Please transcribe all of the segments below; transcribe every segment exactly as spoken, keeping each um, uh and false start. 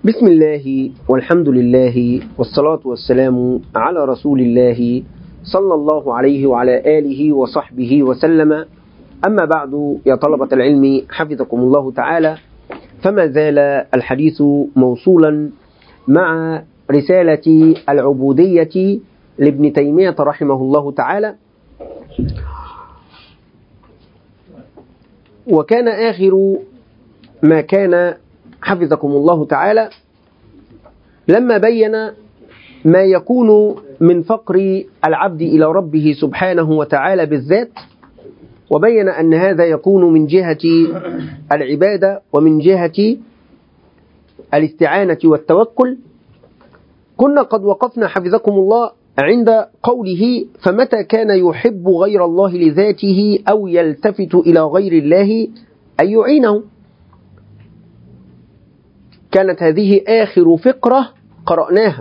بسم الله والحمد لله والصلاة والسلام على رسول الله صلى الله عليه وعلى آله وصحبه وسلم. أما بعد، يا طلبة العلم حفظكم الله تعالى، فما زال الحديث موصولا مع رسالة العبودية لابن تيمية رحمه الله تعالى. وكان آخر ما كان حفظكم الله تعالى لما بين ما يكون من فقر العبد إلى ربه سبحانه وتعالى بالذات، وبين أن هذا يكون من جهة العبادة ومن جهة الاستعانة والتوكل. كنا قد وقفنا حفظكم الله عند قوله: فمتى كان يحب غير الله لذاته أو يلتفت إلى غير الله أن يعينه. كانت هذه آخر فقرة قرأناها،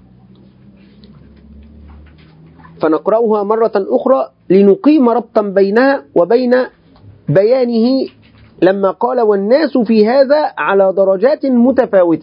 فنقرأها مرة أخرى لنقيم ربطا بينها وبين بيانه لما قال: والناس في هذا على درجات متفاوتة.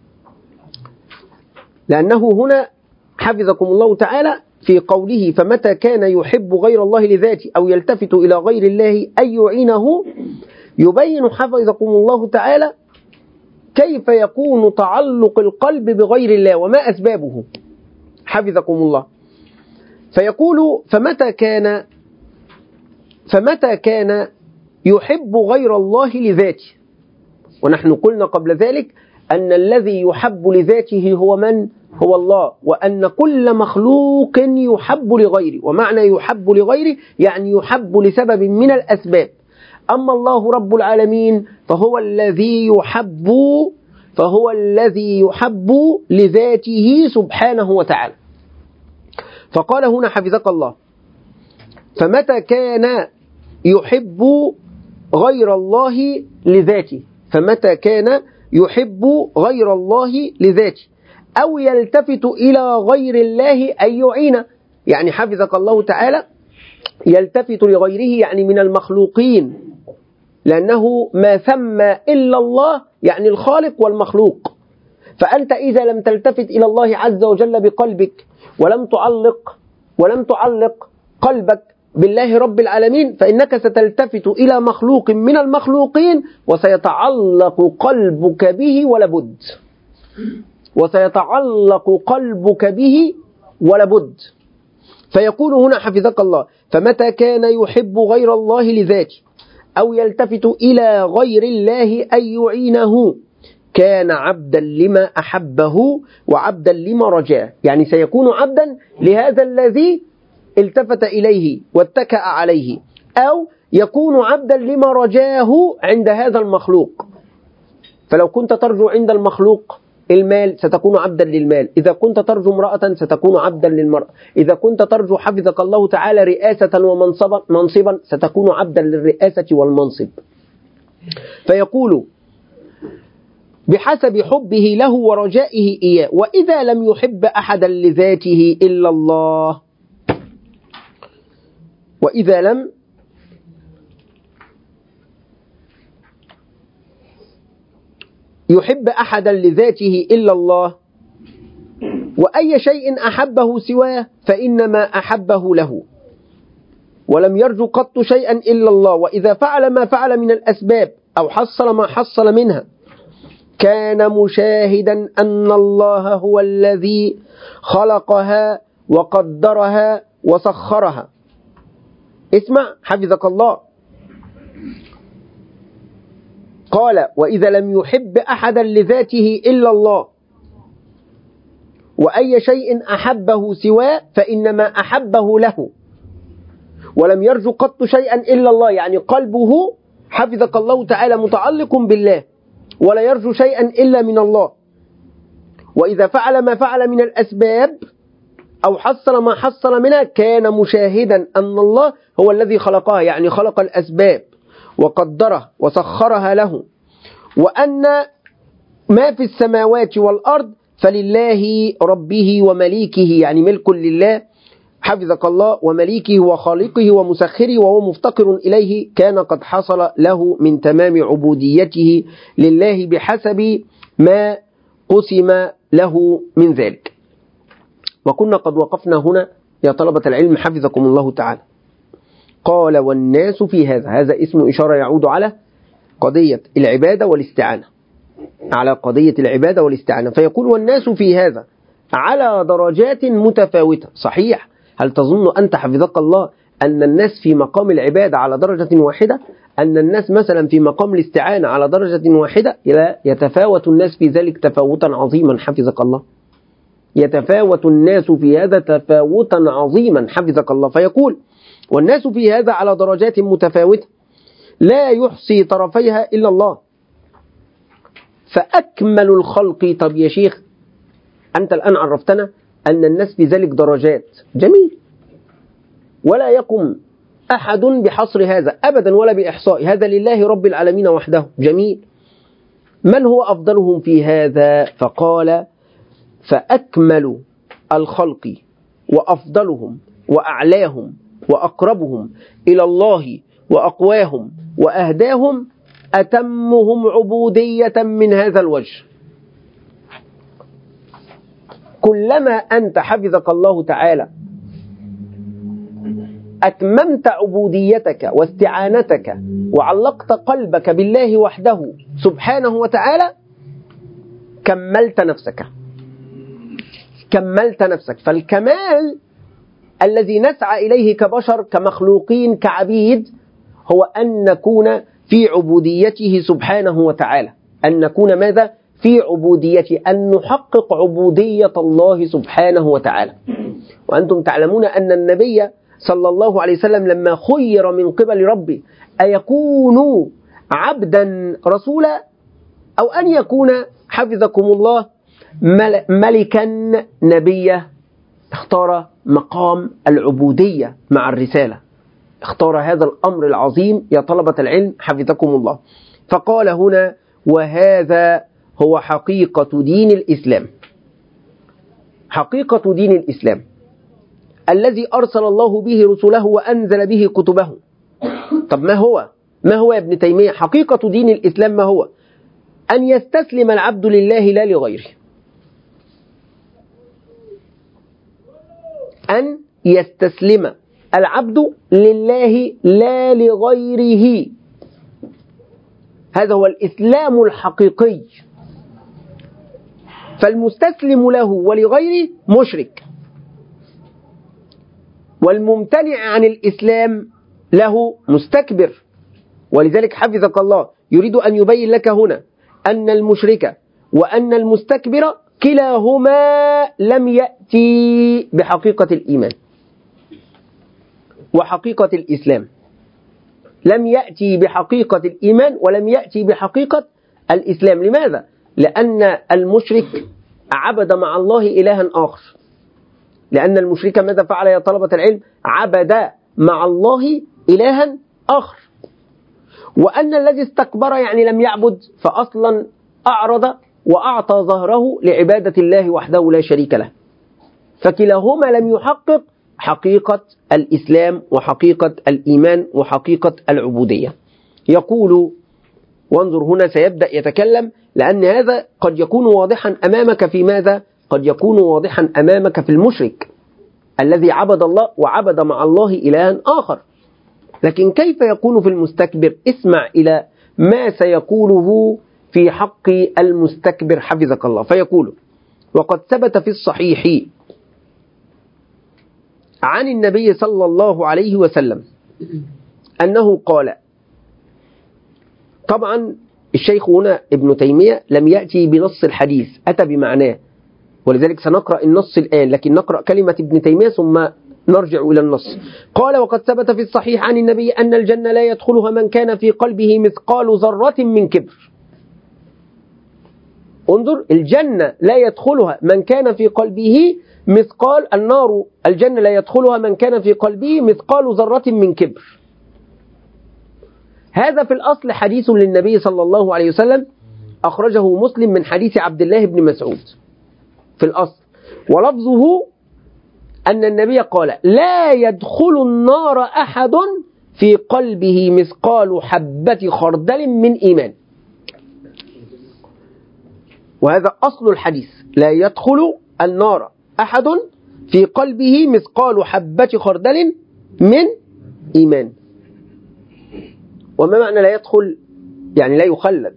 لأنه هنا حفظكم الله تعالى في قوله: فمتى كان يحب غير الله لذاته أو يلتفت إلى غير الله أن يعينه، يبين حفظكم الله تعالى كيف يكون تعلق القلب بغير الله وما أسبابه حفظكم الله. فيقول: فمتى كان فمتى كان يحب غير الله لذاته. ونحن قلنا قبل ذلك أن الذي يحب لذاته هو من؟ هو الله، وأن كل مخلوق يحب لغيره. ومعنى يحب لغيره يعني يحب لسبب من الأسباب. أما الله رب العالمين فهو الذي يحب فهو الذي يحب لذاته سبحانه وتعالى. فقال هنا حفظك الله: فمتى كان يحب غير الله لذاته فمتى كان يحب غير الله لذاته أو يلتفت إلى غير الله أن يعينه. يعني حفظك الله تعالى يلتفت لغيره يعني من المخلوقين، لأنه ما ثم إلا الله يعني الخالق والمخلوق. فأنت إذا لم تلتفت إلى الله عز وجل بقلبك ولم تعلق ولم تعلق قلبك بالله رب العالمين، فإنك ستلتفت إلى مخلوق من المخلوقين وسيتعلق قلبك به ولابد وسيتعلق قلبك به ولابد. فيقول هنا حفظك الله: فمتى كان يحب غير الله لذاته أو يلتفت إلى غير الله أن يعينه كان عبدا لما أحبه وعبدا لما رجاه. يعني سيكون عبدا لهذا الذي التفت إليه واتكأ عليه، أو يكون عبدا لما رجاه عند هذا المخلوق. فلو كنت ترجو عند المخلوق المال ستكون عبدا للمال، إذا كنت ترجو امرأة ستكون عبدا للمرأة، إذا كنت ترجو حفظك الله تعالى رئاسة ومنصبا منصبا ستكون عبدا للرئاسة والمنصب. فيقول: بحسب حبه له ورجائه إياه. وإذا لم يحب أحدا لذاته إلا الله وإذا لم يحب أحدا لذاته إلا الله وأي شيء أحبه سواه فإنما أحبه له ولم يرجو قط شيئا إلا الله. وإذا فعل ما فعل من الأسباب أو حصل ما حصل منها كان مشاهدا أن الله هو الذي خلقها وقدرها وسخرها. اسمع حفظك الله. قال: وإذا لم يحب أحدا لذاته إلا الله وأي شيء أحبه سواه فإنما أحبه له ولم يرجو قط شيئا إلا الله. يعني قلبه حفظك الله تعالى متعلق بالله ولا يرجو شيئا إلا من الله. وإذا فعل ما فعل من الأسباب أو حصل ما حصل منها كان مشاهدا أن الله هو الذي خلقها، يعني خلق الأسباب وقدره وسخرها له، وأن ما في السماوات والأرض فلله ربه ومليكه، يعني ملك لله حفظك الله، ومليكه وخالقه ومسخره وهو مفتقر إليه، كان قد حصل له من تمام عبوديته لله بحسب ما قسم له من ذلك. وكنا قد وقفنا هنا يا طلبة العلم حفظكم الله تعالى. قال والناس في هذا، هذا اسم إشارة يعود على قضية العبادة والاستعانة، على قضية العبادة والاستعانة. فيقول والناس في هذا على درجات متفاوتة. صحيح، هل تظن أنت حفظك الله أن الناس في مقام العبادة على درجة واحدة؟ أن الناس مثلا في مقام الاستعانة على درجة واحدة؟ لا، يتفاوت الناس في ذلك تفاوتا عظيما حفظك الله. يتفاوت الناس في هذا تفاوتا عظيما حفظك الله. فيقول والناس في هذا على درجات متفاوتة لا يحصي طرفيها إلا الله. فأكمل الخلق. طب يا شيخ أنت الآن عرفتنا أن الناس في ذلك درجات، جميل، ولا يقوم أحد بحصر هذا أبدا ولا بإحصاء، هذا لله رب العالمين وحده، جميل. من هو أفضلهم في هذا؟ فقال فأكمل الخلق وأفضلهم وأعلاهم وأقربهم إلى الله وأقواهم وأهداهم أتمهم عبودية من هذا الوجه. كلما أنت حفظك الله تعالى أتممت عبوديتك واستعانتك وعلقت قلبك بالله وحده سبحانه وتعالى، كملت نفسك كملت نفسك. فالكمال الذي نسعى إليه كبشر كمخلوقين كعبيد هو أن نكون في عبوديته سبحانه وتعالى، أن نكون ماذا؟ في عبوديته، أن نحقق عبودية الله سبحانه وتعالى. وأنتم تعلمون أن النبي صلى الله عليه وسلم لما خير من قبل ربه أيكون عبدا رسولا أو أن يكون حفظكم الله ملكا نبيا، اختار مقام العبودية مع الرسالة، اختار هذا الأمر العظيم يا طلبة العلم حفظكم الله. فقال هنا وهذا هو حقيقة دين الإسلام، حقيقة دين الإسلام الذي أرسل الله به رسله وأنزل به كتبه. طب ما هو ما هو يا ابن تيمية حقيقة دين الإسلام؟ ما هو؟ أن يستسلم العبد لله لا لغيره، أن يستسلم العبد لله لا لغيره، هذا هو الإسلام الحقيقي. فالمستسلم له ولغيره مشرك، والممتنع عن الإسلام له مستكبر. ولذلك حفظك الله يريد أن يبين لك هنا أن المشرك وأن المستكبر كلاهما لم يأتي بحقيقة الإيمان وحقيقة الإسلام، لم يأتي بحقيقة الإيمان ولم يأتي بحقيقة الإسلام. لماذا؟ لأن المشرك عبد مع الله إلها آخر، لأن المشرك ماذا فعل يا طلبة العلم؟ عبد مع الله إلها آخر. وأن الذي استكبر يعني لم يعبد، فأصلا أعرض وأعطى ظهره لعبادة الله وحده لا شريك له. فكلاهما لم يحقق حقيقة الإسلام وحقيقة الإيمان وحقيقة العبودية. يقول وانظر هنا سيبدأ يتكلم، لأن هذا قد يكون واضحا أمامك في ماذا؟ قد يكون واضحا أمامك في المشرك الذي عبد الله وعبد مع الله إلها آخر، لكن كيف يكون في المستكبر؟ اسمع إلى ما سيقوله في حق المستكبر حفظك الله. فيقول وقد ثبت في الصحيح عن النبي صلى الله عليه وسلم أنه قال، طبعا الشيخ هنا ابن تيمية لم يأتي بنص الحديث، أتى بمعناه، ولذلك سنقرأ النص الآن، لكن نقرأ كلمة ابن تيمية ثم نرجع إلى النص. قال وقد ثبت في الصحيح عن النبي أن الجنة لا يدخلها من كان في قلبه مثقال ذرة من كبر. انظر، الجنة لا يدخلها من كان في قلبه مثقال، النار الجنة لا يدخلها من كان في قلبه مثقال ذرة من كبر. هذا في الأصل حديث للنبي صلى الله عليه وسلم أخرجه مسلم من حديث عبد الله بن مسعود في الأصل، ولفظه أن النبي قال لا يدخل النار أحد في قلبه مثقال حبة خردل من إيمان. وهذا أصل الحديث: لا يدخل النار أحد في قلبه مثقال حبة خردل من إيمان. وما معنى لا يدخل؟ يعني لا يخلد.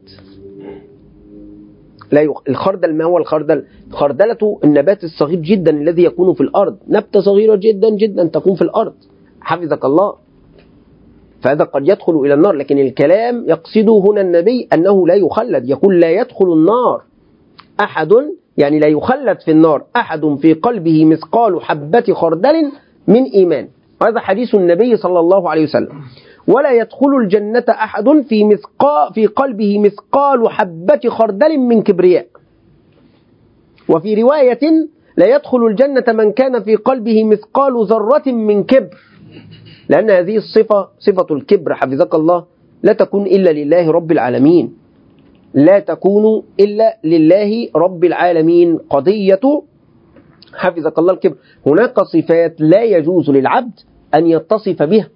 لا يخ... الخردل ما هو الخردل؟ خردلة النبات الصغير جدا الذي يكون في الأرض، نبتة صغيرة جدا جدا تكون في الأرض، حفظك الله. فهذا قد يدخل إلى النار، لكن الكلام يقصده هنا النبي أنه لا يخلد، يقول لا يدخل النار أحد، يعني لا يخلد في النار أحد في قلبه مثقال حبة خردل من إيمان. هذا حديث النبي صلى الله عليه وسلم. ولا يدخل الجنة أحد في مثقال في قلبه مثقال حبة خردل من كبرياء. وفي رواية: لا يدخل الجنة من كان في قلبه مثقال ذرة من كبر، لأن هذه الصفة صفة الكبر حفظك الله لا تكون إلا لله رب العالمين، لا تكون إلا لله رب العالمين. قضية حفظك الله الكبر، هناك صفات لا يجوز للعبد أن يتصف بها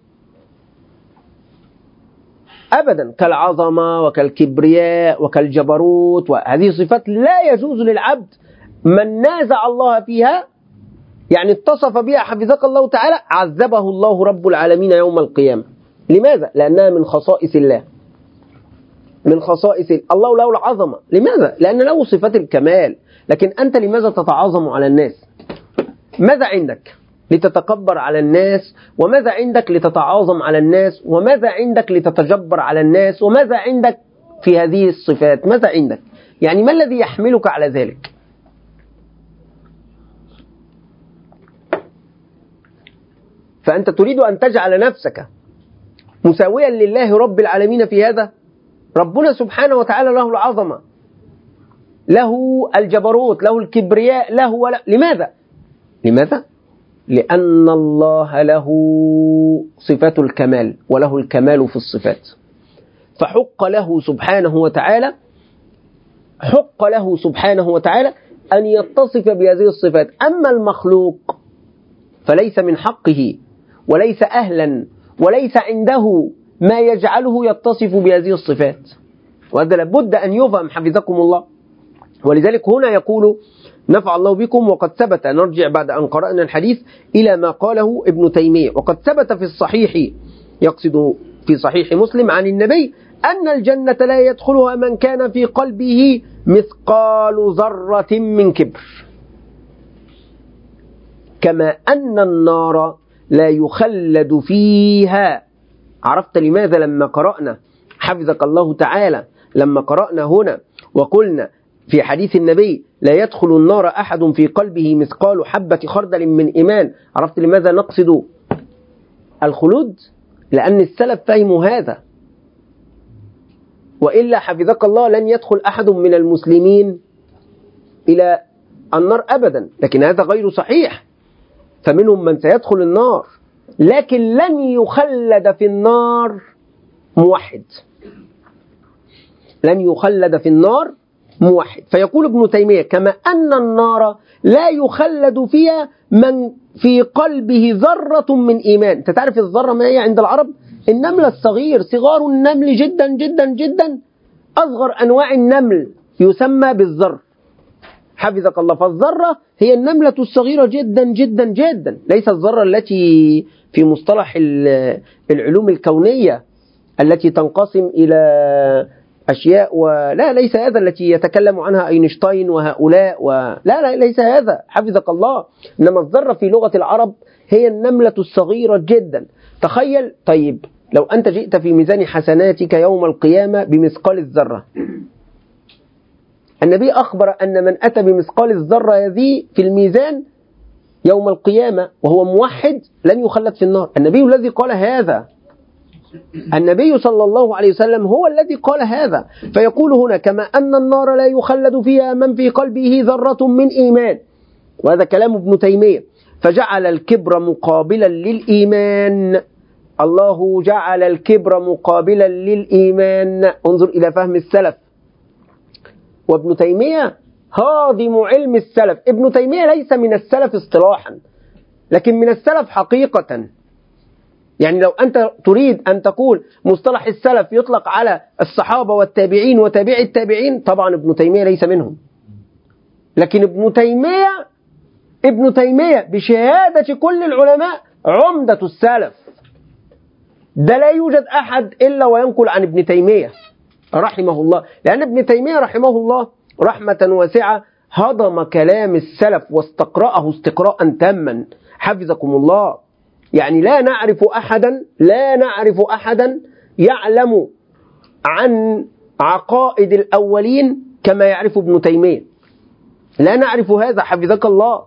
أبدا، كالعظمة وكالكبرياء وكالجبروت، وهذه صفات لا يجوز للعبد من نازع الله فيها، يعني اتصف بها حفظك الله تعالى، عذبه الله رب العالمين يوم القيامة. لماذا؟ لأنها من خصائص الله، من خصائص الله له العظمة. لماذا؟ لأن له صفات الكمال. لكن أنت لماذا تتعاظم على الناس؟ ماذا عندك لتتكبر على الناس؟ وماذا عندك لتتعاظم على الناس؟ وماذا عندك لتتجبر على الناس؟ وماذا عندك في هذه الصفات؟ ماذا عندك؟ يعني ما الذي يحملك على ذلك؟ فأنت تريد أن تجعل نفسك مساويا لله رب العالمين في هذا؟ ربنا سبحانه وتعالى له العظمة، له الجبروت، له الكبرياء، له ولا. لماذا؟ لماذا؟ لأن الله له صفات الكمال، وله الكمال في الصفات، فحق له سبحانه وتعالى حق له سبحانه وتعالى أن يتصف بهذه الصفات. أما المخلوق فليس من حقه، وليس أهلا، وليس عنده ما يجعله يتصف بهذه الصفات، وهذا لابد أن يفهم حفظكم الله. ولذلك هنا يقول نفع الله بكم: وقد ثبت، نرجع بعد أن قرأنا الحديث إلى ما قاله ابن تيمية، وقد ثبت في الصحيح، يقصد في صحيح مسلم عن النبي، أن الجنة لا يدخلها من كان في قلبه مثقال ذرة من كبر، كما أن النار لا يخلد فيها. عرفت لماذا لما قرأنا حفظك الله تعالى، لما قرأنا هنا وقلنا في حديث النبي لا يدخل النار أحد في قلبه مثقال حبة خردل من إيمان، عرفت لماذا نقصد الخلود؟ لأن السلف فهموا هذا، وإلا حفظك الله لن يدخل أحد من المسلمين إلى النار أبدا. لكن هذا غير صحيح، فمنهم من سيدخل النار لكن لن يخلد في النار موحد، لن يخلد في النار موحد. فيقول ابن تيمية: كما أن النار لا يخلد فيها من في قلبه ذرة من إيمان. أنت تعرف الذرة ما هي عند العرب؟ النمل الصغير، صغار النمل جدا جدا جدا، أصغر أنواع النمل يسمى بالذر حفظك الله. فالذرة هي النملة الصغيرة جدا جدا جدا، ليس الذرة التي في مصطلح العلوم الكونية التي تنقسم إلى أشياء، ولا ليس هذا التي يتكلم عنها أينشتاين وهؤلاء، ولا لا ليس هذا حفظك الله. إنما الذرة في لغة العرب هي النملة الصغيرة جدا. تخيل طيب لو أنت جئت في ميزان حسناتك يوم القيامة بمثقال الذرة، النبي أخبر أن من أتى بمثقال الذرة هذه في الميزان يوم القيامة وهو موحد لن يخلد في النار. النبي الذي قال هذا، النبي صلى الله عليه وسلم هو الذي قال هذا. فيقول هنا: كما أن النار لا يخلد فيها من في قلبه ذرة من إيمان، وهذا كلام ابن تيمية. فجعل الكبر مقابلا للإيمان، الله جعل الكبر مقابلا للإيمان. انظر إلى فهم السلف، وابن تيمية هاضم علم السلف. ابن تيمية ليس من السلف اصطلاحا، لكن من السلف حقيقة. يعني لو أنت تريد أن تقول مصطلح السلف يطلق على الصحابة والتابعين وتابعي التابعين، طبعا ابن تيمية ليس منهم، لكن ابن تيمية ابن تيمية بشهادة كل العلماء عمدة السلف، ده لا يوجد أحد إلا وينقل عن ابن تيمية رحمه الله، لأن ابن تيمية رحمه الله رحمة واسعة هضم كلام السلف واستقرأه استقراء تاما حفظكم الله. يعني لا نعرف أحدا لا نعرف أحدا يعلم عن عقائد الأولين كما يعرف ابن تيمية، لا نعرف هذا حفظك الله.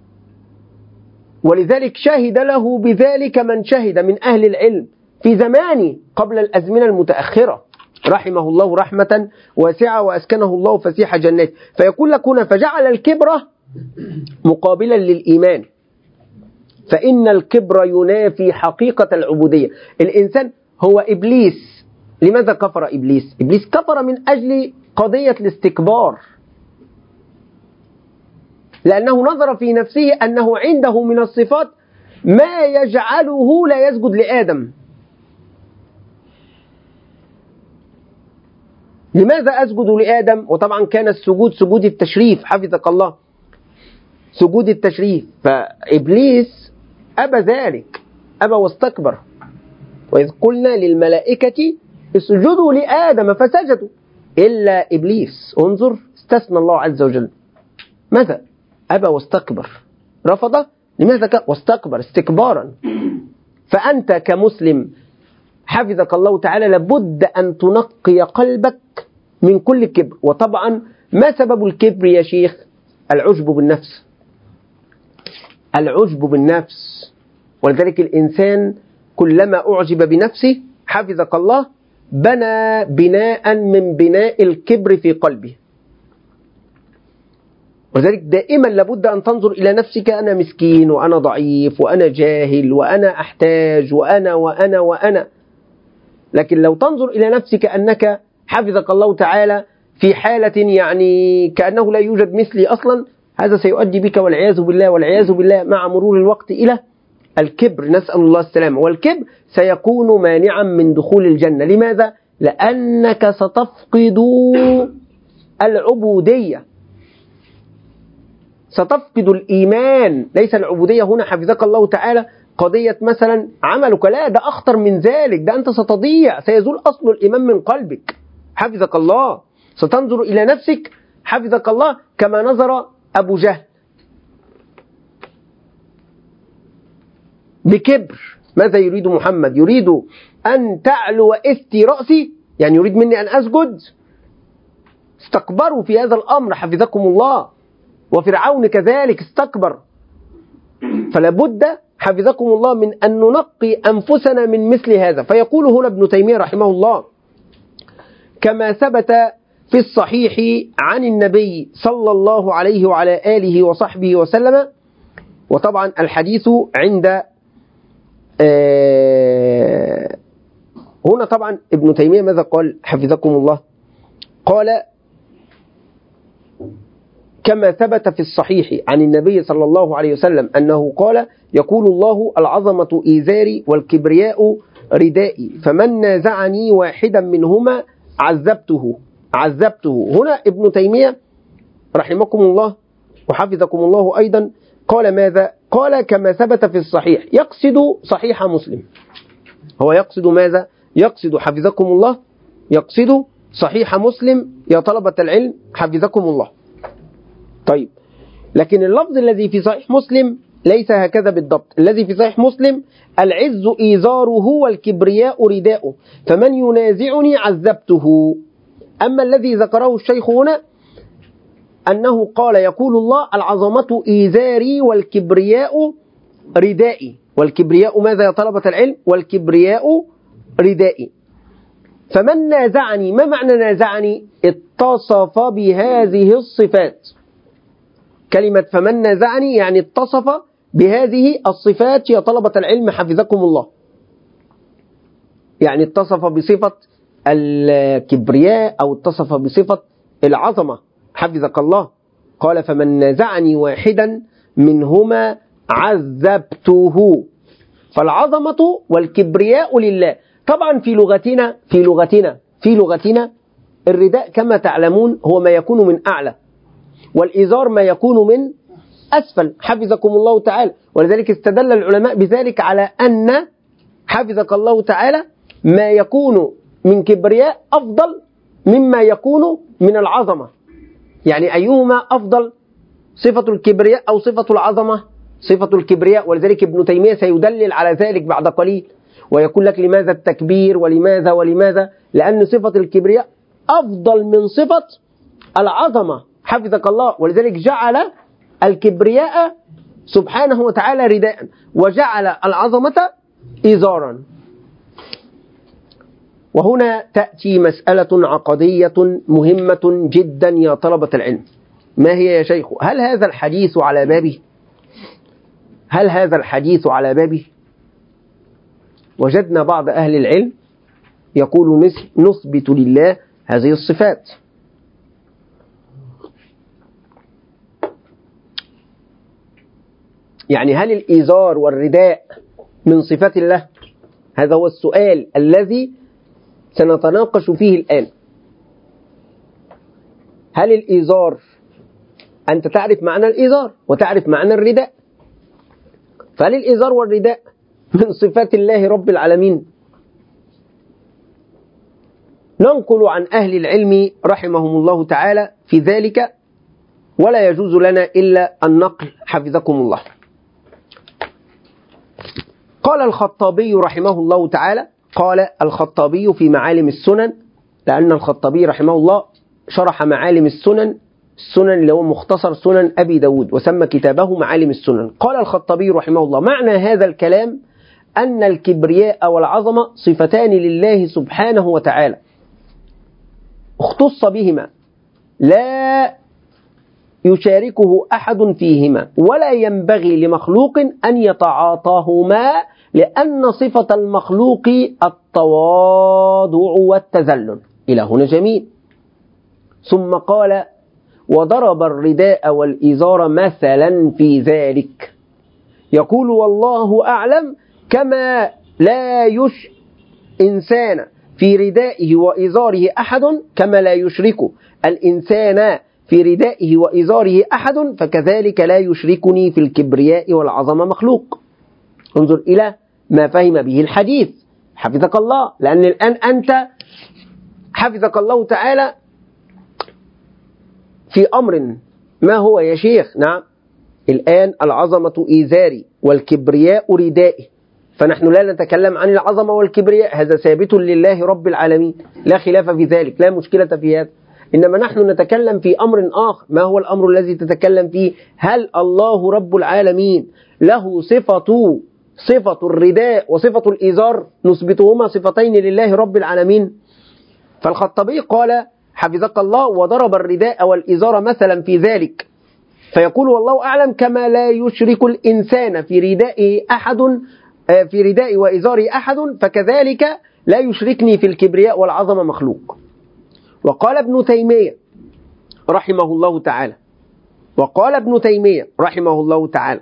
ولذلك شهد له بذلك من شهد من أهل العلم في زمانه قبل الأزمنة المتأخرة رحمه الله رحمة واسعة وأسكنه الله فسيح جنات. فيقول لك هنا فجعل الكبر مقابلا للإيمان، فإن الكبر ينافي حقيقة العبودية. الإنسان هو إبليس، لماذا كفر إبليس؟ إبليس كفر من أجل قضية الاستكبار، لأنه نظر في نفسه أنه عنده من الصفات ما يجعله لا يسجد لآدم. لماذا أسجد لآدم؟ وطبعا كان السجود سجود التشريف حفظك الله، سجود التشريف. فإبليس أبى ذلك، أبى واستكبر. وإذ قلنا للملائكة اسجدوا لآدم فسجدوا إلا إبليس، انظر استثنى الله عز وجل، ماذا؟ أبى واستكبر، رفض. لماذا؟ واستكبر استكبارا. فأنت كمسلم حفظك الله تعالى لابد أن تنقي قلبك من كل كبر. وطبعا ما سبب الكبر يا شيخ؟ العجب بالنفس، العجب بالنفس. ولذلك الإنسان كلما أعجب بنفسه حفظك الله بنى بناء من بناء الكبر في قلبه. ولذلك دائما لابد أن تنظر إلى نفسك، أنا مسكين وأنا ضعيف وأنا جاهل وأنا أحتاج وأنا وأنا وأنا. لكن لو تنظر إلى نفسك أنك حفظك الله تعالى في حالة يعني كأنه لا يوجد مثلي أصلا، هذا سيؤدي بك والعياذ بالله والعياذ بالله مع مرور الوقت إلى الكبر، نسأل الله السلامة. والكبر سيكون مانعا من دخول الجنة. لماذا؟ لأنك ستفقد العبودية، ستفقد الإيمان. ليس العبودية هنا حفظك الله تعالى قضية مثلا عملك، لا، ده أخطر من ذلك، ده أنت ستضيع، سيزول أصل الإيمان من قلبك حفظك الله. ستنظر إلى نفسك حفظك الله كما نظر أبو جهل بكبر. ماذا يريد محمد؟ يريد أن تعلو إثتي رأسي، يعني يريد مني أن أسجد. استكبروا في هذا الأمر حفظكم الله، وفرعون كذلك استكبر. فلا بد حفظكم الله من أن ننقي أنفسنا من مثل هذا. فيقول هنا ابن تيمية رحمه الله كما ثبت في الصحيح عن النبي صلى الله عليه وعلى آله وصحبه وسلم. وطبعا الحديث عند آه هنا طبعا ابن تيمية ماذا قال حفظكم الله؟ قال كما ثبت في الصحيح عن النبي صلى الله عليه وسلم أنه قال يقول الله العظمة إيزاري والكبرياء ردائي، فمن نازعني واحدا منهما عذبته عذبته. هنا ابن تيمية رحمكم الله وحفظكم الله أيضا قال ماذا؟ قال كما ثبت في الصحيح، يقصد صحيح مسلم. هو يقصد ماذا؟ يقصد حفظكم الله يقصد صحيح مسلم يا طلبة العلم حفظكم الله. طيب، لكن اللفظ الذي في صحيح مسلم ليس هكذا بالضبط. الذي في صحيح مسلم العز إيزاره والكبرياء رداؤه، فمن ينازعني عذبته. أما الذي ذكره الشيخ هنا أنه قال يقول الله العظمة إيزاري والكبرياء ردائي. والكبرياء ماذا يا طلبة العلم؟ والكبرياء ردائي. فمن نازعني، ما معنى نازعني؟ اتصف بهذه الصفات. كلمة فمن نازعني يعني اتصف بهذه الصفات يا طلبة العلم حفظكم الله، يعني اتصف بصفة الكبرياء أو اتصف بصفة العظمة حفظك الله. قال فمن نازعني واحدا منهما عذبته. فالعظمة والكبرياء لله. طبعا في لغتنا في لغتنا في لغتنا الرداء كما تعلمون هو ما يكون من أعلى، والإزار ما يكون من أسفل حفظكم الله تعالى. ولذلك استدل العلماء بذلك على أن حفظك الله تعالى ما يكون من كبرياء أفضل مما يكون من العظمة. يعني أيهما أفضل، صفة الكبرياء أو صفة العظمة؟ صفة الكبرياء. ولذلك ابن تيمية سيدلل على ذلك بعد قليل ويقول لك لماذا التكبير ولماذا ولماذا، لأن صفة الكبرياء أفضل من صفة العظمة حفظك الله. ولذلك جعل الكبرياء سبحانه وتعالى رداء وجعل العظمة إزارا. وهنا تأتي مسألة عقدية مهمة جدا يا طلبة العلم. ما هي يا شيخ؟ هل هذا الحديث على بابه؟ هل هذا الحديث على بابه؟ وجدنا بعض أهل العلم يقول نثبت لله هذه الصفات. يعني هل الإزار والرداء من صفات الله؟ هذا هو السؤال الذي سنتناقش فيه الآن. هل الإزار، أنت تعرف معنى الإزار وتعرف معنى الرداء، فهل الإزار والرداء من صفات الله رب العالمين؟ ننقل عن أهل العلم رحمهم الله تعالى في ذلك، ولا يجوز لنا إلا النقل حفظكم الله. قال الخطابي رحمه الله تعالى، قال الخطابي في معالم السنن، لأن الخطابي رحمه الله شرح معالم السنن، السنن اللي هو مختصر سنن أبي داود، وسمى كتابه معالم السنن. قال الخطابي رحمه الله: معنى هذا الكلام أن الكبرياء والعظمة صفتان لله سبحانه وتعالى اختص بهما، لا يشاركه أحد فيهما، ولا ينبغي لمخلوق أن يتعاطاهما، لأن صفة المخلوق التواضع والتذلل. إلى هنا جميل. ثم قال: وضرب الرداء والإزار مثلا في ذلك، يقول: والله أعلم، كما لا يش إنسان في ردائه وإزاره أحد، كما لا يشرك الإنسان في ردائه وإزاره أحد، فكذلك لا يشركني في الكبرياء والعظمة مخلوق. انظر إلى ما فهم به الحديث حفظك الله، لأن الآن أنت حفظك الله تعالى في أمر، ما هو يا شيخ؟ نعم، الآن العظمة إزاري والكبرياء ردائي، فنحن لا نتكلم عن العظمة والكبرياء، هذا ثابت لله رب العالمين، لا خلاف في ذلك، لا مشكلة في هذا. إنما نحن نتكلم في أمر آخر. ما هو الأمر الذي تتكلم فيه؟ هل الله رب العالمين له صفة صفة الرداء وصفة الإزار؟ نثبتهما صفتين لله رب العالمين. فالخطابي قال حفظك الله: وضرب الرداء والإزار مثلا في ذلك، فيقول: والله أعلم، كما لا يشرك الإنسان في ردائه أحد في رداء وإزاره أحد، فكذلك لا يشركني في الكبرياء والعظمة مخلوق. وقال ابن تيمية رحمه الله تعالى وقال ابن تيمية رحمه الله تعالى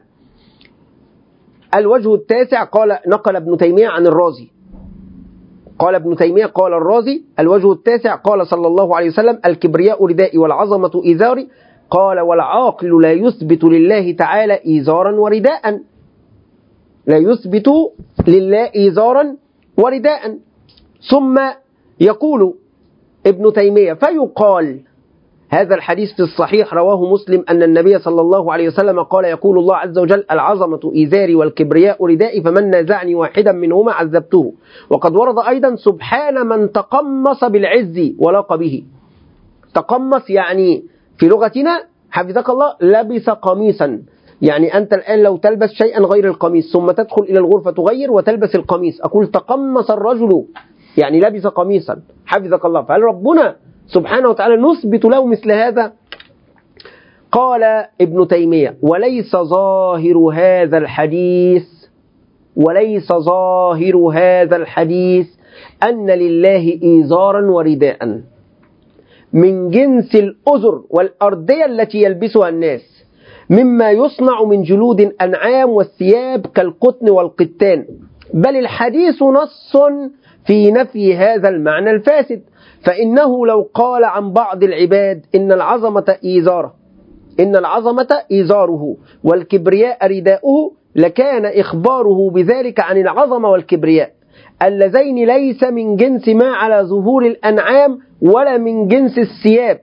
الوجه التاسع، قال نقل ابن تيمية عن الرازي، قال ابن تيمية قال الرازي: الوجه التاسع، قال صلى الله عليه وسلم: الكبرياء ردائي والعظمة إزاري. قال: والعاقل لا يثبت لله تعالى إزارا ورداء، لا يثبت لله إزارا ورداء. ثم يقول ابن تيمية: فيقال هذا الحديث في الصحيح رواه مسلم أن النبي صلى الله عليه وسلم قال: يقول الله عز وجل: العظمة إزاري والكبرياء ردائي، فمن نازعني واحدا منهما عذبته. وقد ورد أيضا: سبحان من تقمص بالعز ولاق به. تقمص يعني في لغتنا حفظك الله لبس قميصا، يعني أنت الآن لو تلبس شيئا غير القميص ثم تدخل إلى الغرفة تغير وتلبس القميص، أقول تقمص الرجل يعني لبس قميصا حفظك الله. فهل ربنا سبحانه وتعالى نثبت له مثل هذا؟ قال ابن تيمية: وليس ظاهر هذا الحديث وليس ظاهر هذا الحديث أن لله إزارا ورداء من جنس الأزر والأردية التي يلبسها الناس، مما يصنع من جلود الأنعام والثياب كالقطن والقتان، بل الحديث نص في نفي هذا المعنى الفاسد، فإنه لو قال عن بعض العباد إن العظمة إزارة إن العظمة إزاره والكبرياء رداؤه لكان إخباره بذلك عن العظمة والكبرياء اللذين ليس من جنس ما على ظهور الأنعام ولا من جنس الثياب.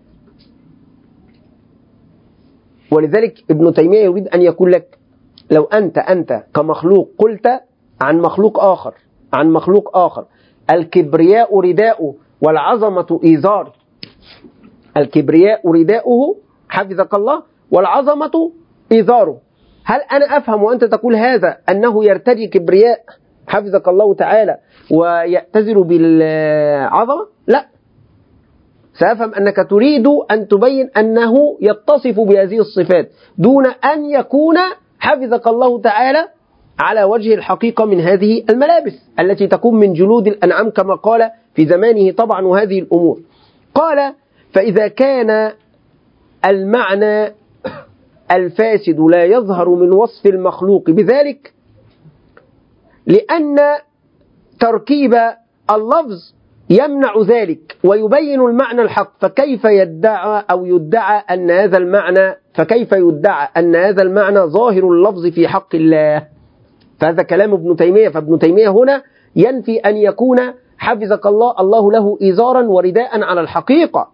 ولذلك ابن تيمية يريد أن يقول لك لو أنت أنت كمخلوق قلت عن مخلوق آخر عن مخلوق آخر الكبرياء رداؤه والعظمة إزار، الكبرياء رداؤه حفظك الله والعظمة إزاره، هل أنا أفهم وأنت تقول هذا أنه يرتدي كبرياء حفظك الله تعالى ويأتزر بالعظمة؟ لا، سأفهم أنك تريد أن تبين أنه يتصف بهذه الصفات دون أن يكون حفظك الله تعالى على وجه الحقيقة من هذه الملابس التي تكون من جلود الأنعام كما قال في زمانه طبعا وهذه الأمور. قال فإذا كان المعنى الفاسد لا يظهر من وصف المخلوق بذلك لأن تركيب اللفظ يمنع ذلك ويبين المعنى الحق، فكيف يدعى أو يدعى أن هذا المعنى فكيف يدعى أن هذا المعنى ظاهر اللفظ في حق الله؟ فهذا كلام ابن تيمية. فابن تيمية هنا ينفي أن يكون حفظك الله الله له إزارا ورداء على الحقيقة،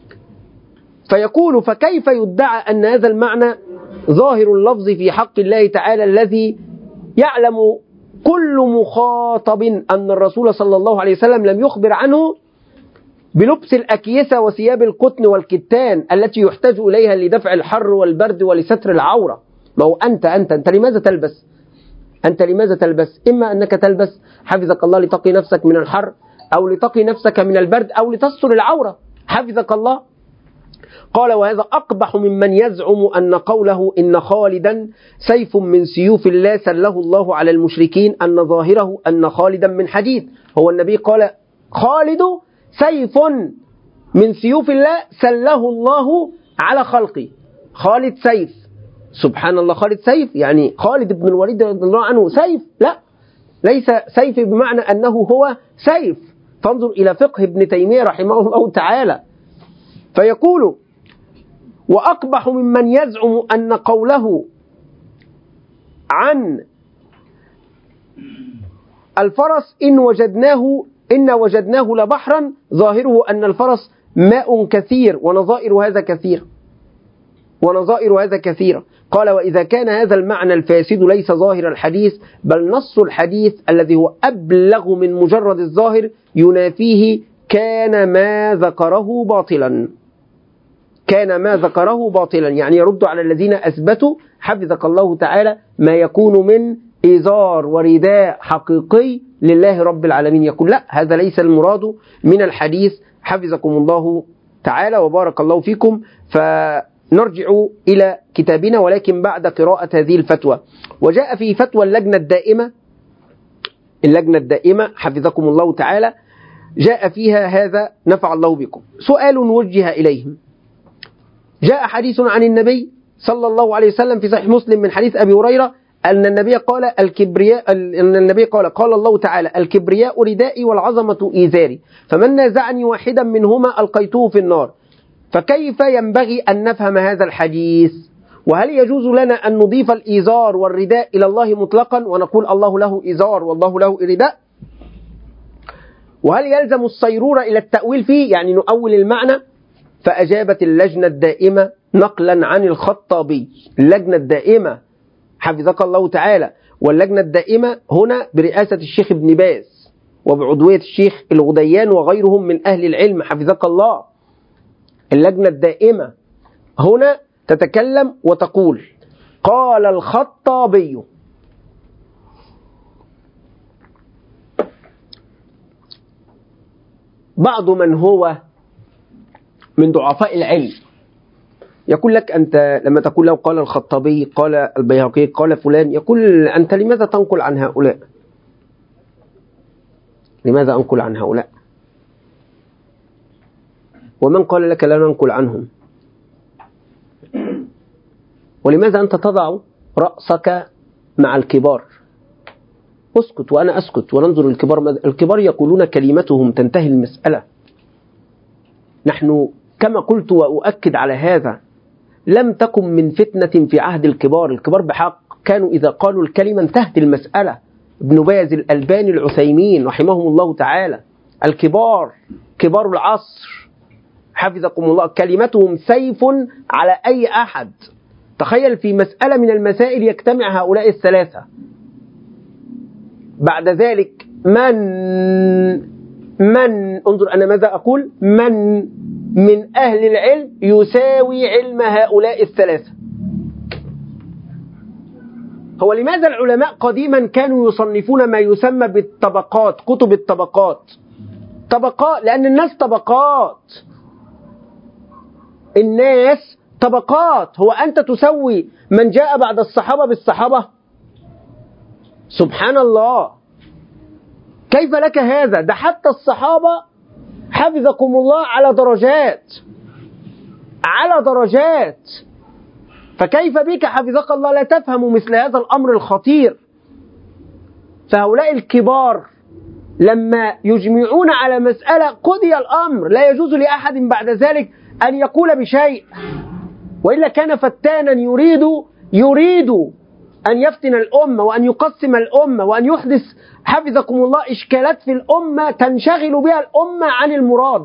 فيقول فكيف يدعى أن هذا المعنى ظاهر اللفظ في حق الله تعالى الذي يعلم كل مخاطب أن الرسول صلى الله عليه وسلم لم يخبر عنه بلبس الأكيسة وثياب القطن والكتان التي يحتاج إليها لدفع الحر والبرد ولستر العورة. ما هو أنت أنت أنت لماذا تلبس؟ أنت لماذا تلبس؟ إما أنك تلبس حفظك الله لتقي نفسك من الحر أو لتقي نفسك من البرد أو لتستر العورة حفظك الله. قال وهذا أقبح ممن يزعم أن قوله إن خالدا سيف من سيوف الله سله الله على المشركين أن ظاهره أن خالدا من حديد. هو النبي قال خالد سيف من سيوف الله سله الله على خلقه. خالد سيف، سبحان الله، خالد سيف يعني خالد بن الوليد رضي الله عنه سيف؟ لا، ليس سيف بمعنى أنه هو سيف. فانظر إلى فقه ابن تيمية رحمه الله تعالى. فيقول وأقبح ممن يزعم أن قوله عن الفرس إن وجدناه إن وجدناه لبحرا ظاهره أن الفرس ماء كثير ونظائر هذا كثير ونظائر هذا كثيرة. قال وإذا كان هذا المعنى الفاسد ليس ظاهر الحديث بل نص الحديث الذي هو أبلغ من مجرد الظاهر ينافيه كان ما ذكره باطلا كان ما ذكره باطلا يعني يرد على الذين أثبتوا حفظك الله تعالى ما يكون من إزار ورداء حقيقي لله رب العالمين. يقول لا، هذا ليس المراد من الحديث حفظكم الله تعالى وبارك الله فيكم. فنرجع إلى كتابنا ولكن بعد قراءة هذه الفتوى. وجاء في فتوى اللجنة الدائمة اللجنة الدائمة حفظكم الله تعالى جاء فيها هذا نفع الله بكم. سؤال وجه إليهم. جاء حديث عن النبي صلى الله عليه وسلم في صحيح مسلم من حديث أبي هريرة أن النبي قال الكبرياء أن النبي قال قال الله تعالى الكبرياء ردائي والعظمة إيزاري فمن نازعني واحدا منهما ألقيته في النار. فكيف ينبغي أن نفهم هذا الحديث؟ وهل يجوز لنا أن نضيف الإيزار والرداء إلى الله مطلقا ونقول الله له إيزار والله له رداء؟ وهل يلزم الصيرورة إلى التأويل فيه يعني نؤول المعنى؟ فأجابت اللجنة الدائمة نقلا عن الخطابي. اللجنة الدائمة حفظك الله تعالى، واللجنة الدائمة هنا برئاسة الشيخ ابن باز وبعضوية الشيخ الغديان وغيرهم من أهل العلم حفظك الله. اللجنة الدائمة هنا تتكلم وتقول قال الخطابي بعض من هو من ضعفاء العلم يقول لك أنت لما تقول له قال الخطابي قال البيهقي قال فلان يقول أنت لماذا تنقل عن هؤلاء؟ لماذا أنقل عن هؤلاء؟ ومن قال لك لا ننقل عنهم؟ ولماذا أنت تضع رأسك مع الكبار؟ اسكت وأنا أسكت وننظر الكبار. الكبار يقولون كلمتهم تنتهي المسألة. نحن كما قلت وأؤكد على هذا لم تكن من فتنة في عهد الكبار. الكبار بحق كانوا إذا قالوا الكلمة انتهت المسألة. ابن باز، الألباني، العثيمين رحمهم الله تعالى، الكبار كبار العصر حفظكم الله، كلمتهم سيف على أي أحد. تخيل في مسألة من المسائل يجتمع هؤلاء الثلاثة، بعد ذلك من من انظر أنا ماذا أقول، من من أهل العلم يساوي علم هؤلاء الثلاثة. هو لماذا العلماء قديما كانوا يصنفون ما يسمى بالطبقات، كتب الطبقات؟ طبقات لأن الناس طبقات، الناس طبقات. هو أنت تسوي من جاء بعد الصحابة بالصحابة؟ سبحان الله، كيف لك هذا؟ ده حتى الصحابة حفظكم الله على درجات على درجات، فكيف بك حفظك الله لا تفهم مثل هذا الأمر الخطير؟ فهؤلاء الكبار لما يجمعون على مسألة قضي الأمر، لا يجوز لأحد بعد ذلك أن يقول بشيء، وإلا كان فتانا يريد يريد أن يفتن الأمة وأن يقسم الأمة وأن يحدث حفظكم الله إشكالات في الأمة تنشغل بها الأمة عن المراد.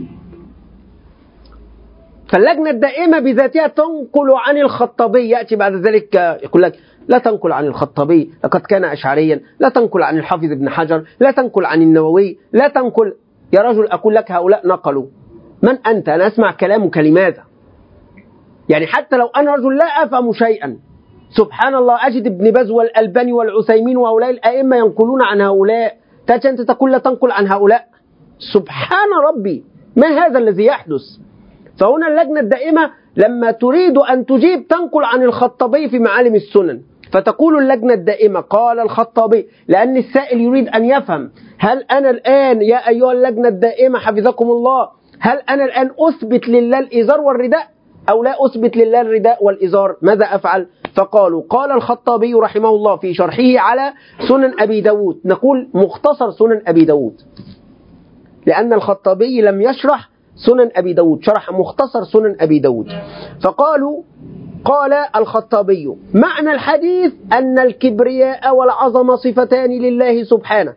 فاللجنة الدائمة بذاتها تنقل عن الخطابي، يأتي بعد ذلك يقول لك لا تنقل عن الخطابي لقد كان أشعريا، لا تنقل عن الحافظ ابن حجر، لا تنقل عن النووي، لا تنقل. يا رجل أقول لك هؤلاء نقلوا، من أنت؟ أنا أسمع كلامك لماذا؟ يعني حتى لو أنا رجل لا أفهم شيئا، سبحان الله، أجد ابن باز والألباني والعثيمين وهؤلاء الأئمة ينقلون عن هؤلاء، تأتي أنت تقول لا تنقل عن هؤلاء؟ سبحان ربي، ما هذا الذي يحدث؟ فهنا اللجنة الدائمة لما تريد أن تجيب تنقل عن الخطابي في معالم السنن، فتقول اللجنة الدائمة قال الخطابي، لأن السائل يريد أن يفهم هل أنا الآن يا أيها اللجنة الدائمة حفظكم الله، هل أنا الآن أثبت لله الإزار والرداء أو لا أثبت لله الرداء والإزار؟ ماذا أفعل؟ فقالوا قال الخطابي رحمه الله في شرحه على سنن أبي داود، نقول مختصر سنن أبي داود، لأن الخطابي لم يشرح سنن أبي داود، شرح مختصر سنن أبي داود. فقالوا قال الخطابي معنى الحديث أن الكبرياء والعظمة صفتان لله سبحانه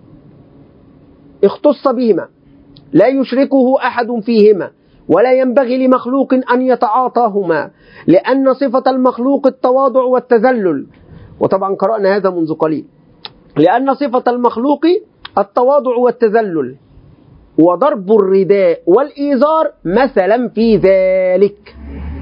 اختص بهما لا يشركه أحد فيهما، ولا ينبغي لمخلوق أن يتعاطاهما، لأن صفة المخلوق التواضع والتذلل. وطبعا قرأنا هذا منذ قليل. لأن صفة المخلوق التواضع والتذلل، وضرب الرداء والإيزار مثلا في ذلك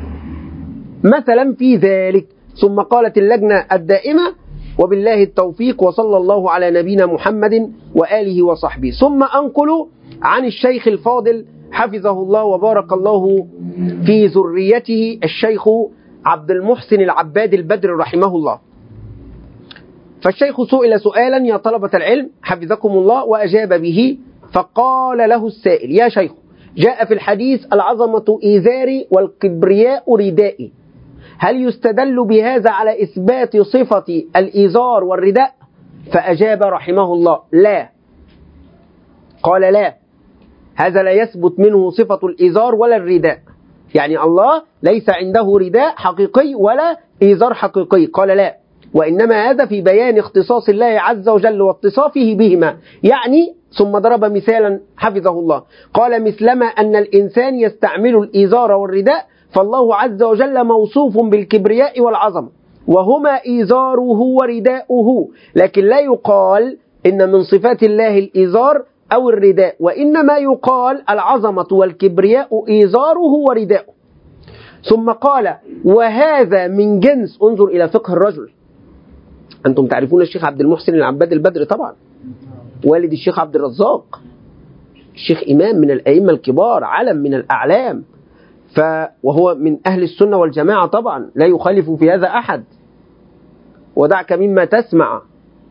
مثلا في ذلك. ثم قالت اللجنة الدائمة وبالله التوفيق، وصلى الله على نبينا محمد وآله وصحبه. ثم أنقل عن الشيخ الفاضل حفظه الله وبارك الله في ذريته الشيخ عبد المحسن العباد البدر رحمه الله. فالشيخ سئل سؤالا يا طلبة العلم حفظكم الله وأجاب به، فقال له السائل يا شيخ جاء في الحديث العظمة إيزاري والكبرياء ردائي، هل يستدل بهذا على إثبات صفة الإيزار والرداء؟ فأجاب رحمه الله لا. قال لا، هذا لا يثبت منه صفة الإيزار ولا الرداء، يعني الله ليس عنده رداء حقيقي ولا إيزار حقيقي. قال لا، وإنما هذا في بيان اختصاص الله عز وجل واتصافه بهما. يعني ثم ضرب مثالا حفظه الله قال مثلما أن الإنسان يستعمل الإيزار والرداء، فالله عز وجل موصوف بالكبرياء والعظمة، وهما إيزاره ورداؤه، لكن لا يقال إن من صفات الله الإيزار أو الرداء، وإنما يقال العظمة والكبرياء إيزاره ورداؤه. ثم قال وهذا من جنس، انظر إلى فقه الرجل. أنتم تعرفون الشيخ عبد المحسن العباد البدر طبعا، والد الشيخ عبد الرزاق، الشيخ إمام من الأئمة الكبار، علم من الأعلام، ف وهو من أهل السنة والجماعة طبعا، لا يخالف في هذا أحد. ودعك مما تسمع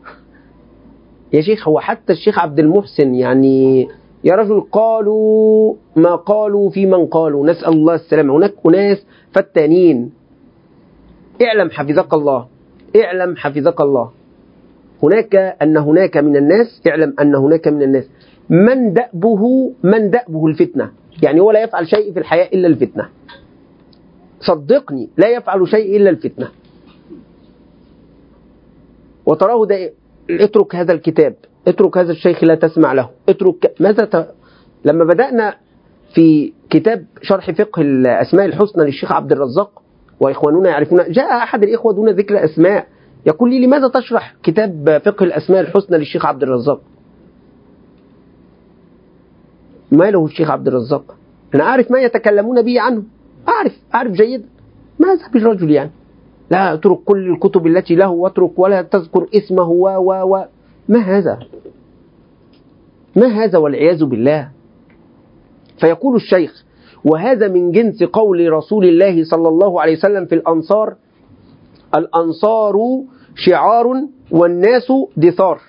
يا شيخ، هو حتى الشيخ عبد المحسن يعني يا رجل قالوا ما قالوا في من قالوا، نسأل الله السلامة. هناك أناس فتانين. اعلم حفظك الله اعلم حفظك الله هناك أن هناك من الناس اعلم أن هناك من الناس من دأبه من دأبه الفتنة، يعني هو لا يفعل شيء في الحياة إلا الفتنة. صدقني لا يفعل شيء إلا الفتنة. وتراه ده، اترك هذا الكتاب، اترك هذا الشيخ لا تسمع له، اترك ماذا ت... لما بدأنا في كتاب شرح فقه الأسماء الحسنى للشيخ عبد الرزاق وإخواننا يعرفون، جاء أحد الإخوة دون ذكر أسماء يقول لي لماذا تشرح كتاب فقه الأسماء الحسنى للشيخ عبد الرزاق؟ ما له الشيخ عبد الرزاق؟ أنا أعرف ما يتكلمون به عنه، أعرف أعرف جيدا. ماذا بالرجل يعني؟ لا اترك كل الكتب التي له واترك ولا تذكر اسمه و و و ما هذا؟ ما هذا والعياذ بالله. فيقول الشيخ: وهذا من جنس قول رسول الله صلى الله عليه وسلم في الأنصار: الأنصار شعار والناس دثار.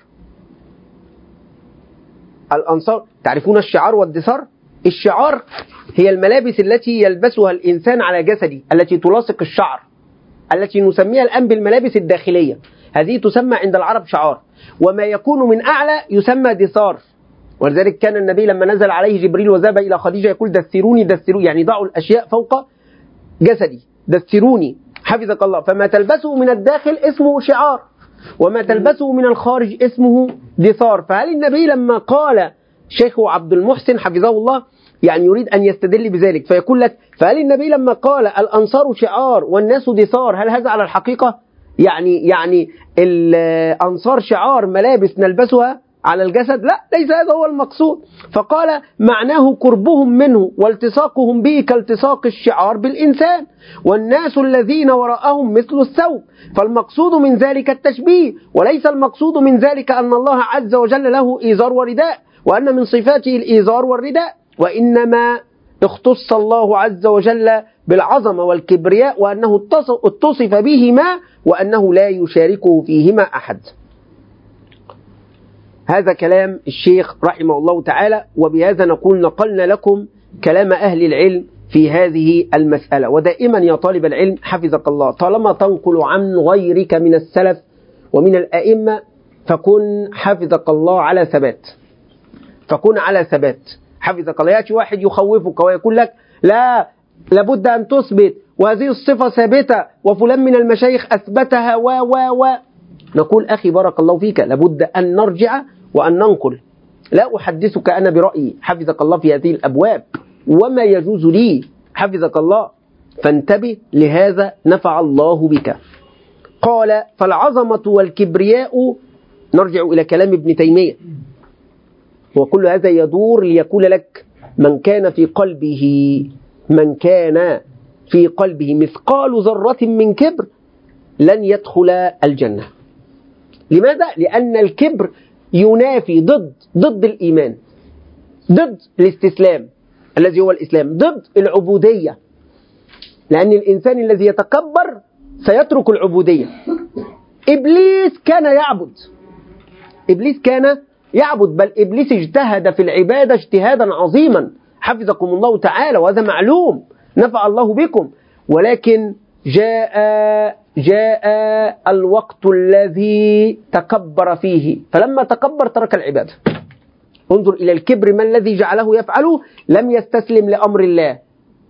الأنصار، تعرفون الشعار والدثار؟ الشعار هي الملابس التي يلبسها الإنسان على جسده التي تلاصق الشعر، التي نسميها الآن بالملابس الداخلية، هذه تسمى عند العرب شعار. وما يكون من أعلى يسمى دثار. ولذلك كان النبي لما نزل عليه جبريل وذهب إلى خديجة يقول: دثروني دثروني، يعني ضعوا الأشياء فوق جسدي، دثروني حفظك الله. فما تلبسه من الداخل اسمه شعار، وما تلبسه من الخارج اسمه دثار. فهل النبي لما قال شيخه عبد المحسن حفظه الله يعني يريد أن يستدل بذلك، فيقول لك: فهل النبي لما قال الأنصار شعار والناس دثار، هل هذا على الحقيقة؟ يعني يعني الأنصار شعار ملابس نلبسها على الجسد؟ لا، ليس هذا هو المقصود. فقال: معناه قربهم منه والتصاقهم به كالتصاق الشعار بالإنسان، والناس الذين وراءهم مثل الثوب. فالمقصود من ذلك التشبيه، وليس المقصود من ذلك أن الله عز وجل له إيزار ورداء، وأن من صفاته الإيزار والرداء، وإنما اختص الله عز وجل بالعظمة والكبرياء، وأنه اتصف بهما، وأنه لا يشاركه فيهما أحد. هذا كلام الشيخ رحمه الله تعالى، وبهذا نقول نقلنا لكم كلام أهل العلم في هذه المسألة. ودائما يا طالب العلم حفظك الله، طالما تنقل عن غيرك من السلف ومن الأئمة فكن حفظك الله على ثبات، فكن على ثبات حفظك الله. يأتي واحد يخوفك ويقول لك: لا، لابد أن تثبت، وهذه الصفة ثابتة، وفلان من المشايخ أثبتها و و و نقول: أخي بارك الله فيك، لابد أن نرجع وأن ننقل. لا أحدثك أنا برأيي حفظك الله في هذه الأبواب، وما يجوز لي حفظك الله، فانتبه لهذا نفع الله بك. قال: فالعظمة والكبرياء، نرجع إلى كلام ابن تيمية، وكل هذا يدور ليقول لك: من كان في قلبه من كان في قلبه مثقال ذرة من كبر لن يدخل الجنة. لماذا؟ لأن الكبر ينافي ضد ضد الإيمان، ضد الاستسلام الذي هو الإسلام، ضد العبودية، لأن الإنسان الذي يتكبر سيترك العبودية. إبليس كان يعبد، إبليس كان يعبد، بل إبليس اجتهد في العبادة اجتهادا عظيما حفظكم الله تعالى، وهذا معلوم نفع الله بكم. ولكن جاء جاء الوقت الذي تكبر فيه، فلما تكبر ترك العبادة. انظر إلى الكبر، ما الذي جعله يفعله؟ لم يستسلم لأمر الله،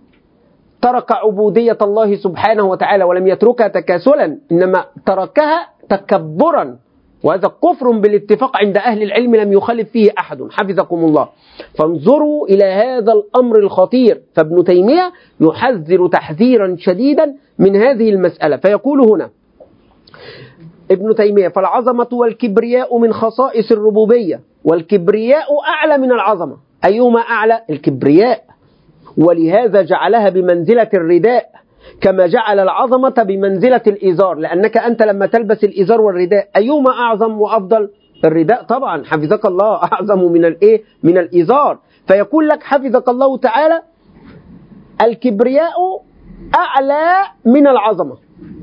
ترك عبودية الله سبحانه وتعالى، ولم يتركها تكاسلا، إنما تركها تكبرا، وهذا كفر بالاتفاق عند أهل العلم لم يخالف فيه أحد حفظكم الله. فانظروا إلى هذا الأمر الخطير. فابن تيمية يحذر تحذيرا شديدا من هذه المسألة، فيقول هنا ابن تيمية: فالعظمة والكبرياء من خصائص الربوبية، والكبرياء أعلى من العظمة. أيهما أعلى؟ الكبرياء، ولهذا جعلها بمنزلة الرداء، كما جعل العظمة بمنزلة الإزار. لأنك أنت لما تلبس الإزار والرداء أيهما أعظم وأفضل؟ الرداء طبعا حفظك الله أعظم من الإيه؟ من الإزار. فيقول لك حفظك الله تعالى: الكبرياء أعلى من العظمة.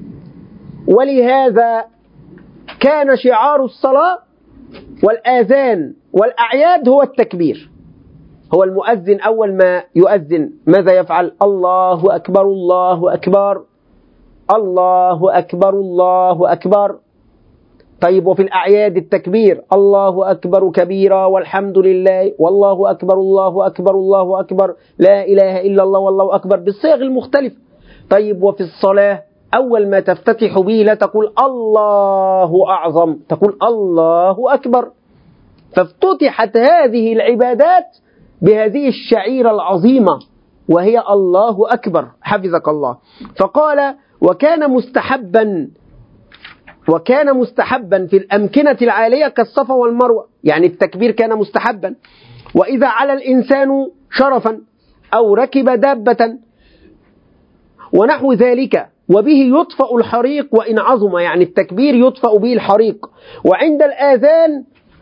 ولهذا كان شعار الصلاة والآذان والأعياد هو التكبير. هو المؤذن أول ما يؤذن ماذا يفعل؟ الله أكبر الله أكبر الله أكبر الله أكبر. طيب، وفي الأعياد التكبير الله أكبر كبيرا والحمد لله والله أكبر الله أكبر الله أكبر لا إله إلا الله والله أكبر، بالصيغ المختلفة. طيب وفي الصلاة أول ما تفتتح به لا تقول الله أعظم، تقول الله أكبر. فافتتحت هذه العبادات بهذه الشعيرة العظيمة وهي الله أكبر حفظك الله. فقال وكان مستحبا وكان مستحبا في الأمكنة العالية كالصفا والمروة، يعني التكبير كان مستحبا. وإذا على الإنسان شرفا أو ركب دابة ونحو ذلك، وبه يطفأ الحريق وإن عظم، يعني التكبير يطفأ به الحريق. وعند الآذان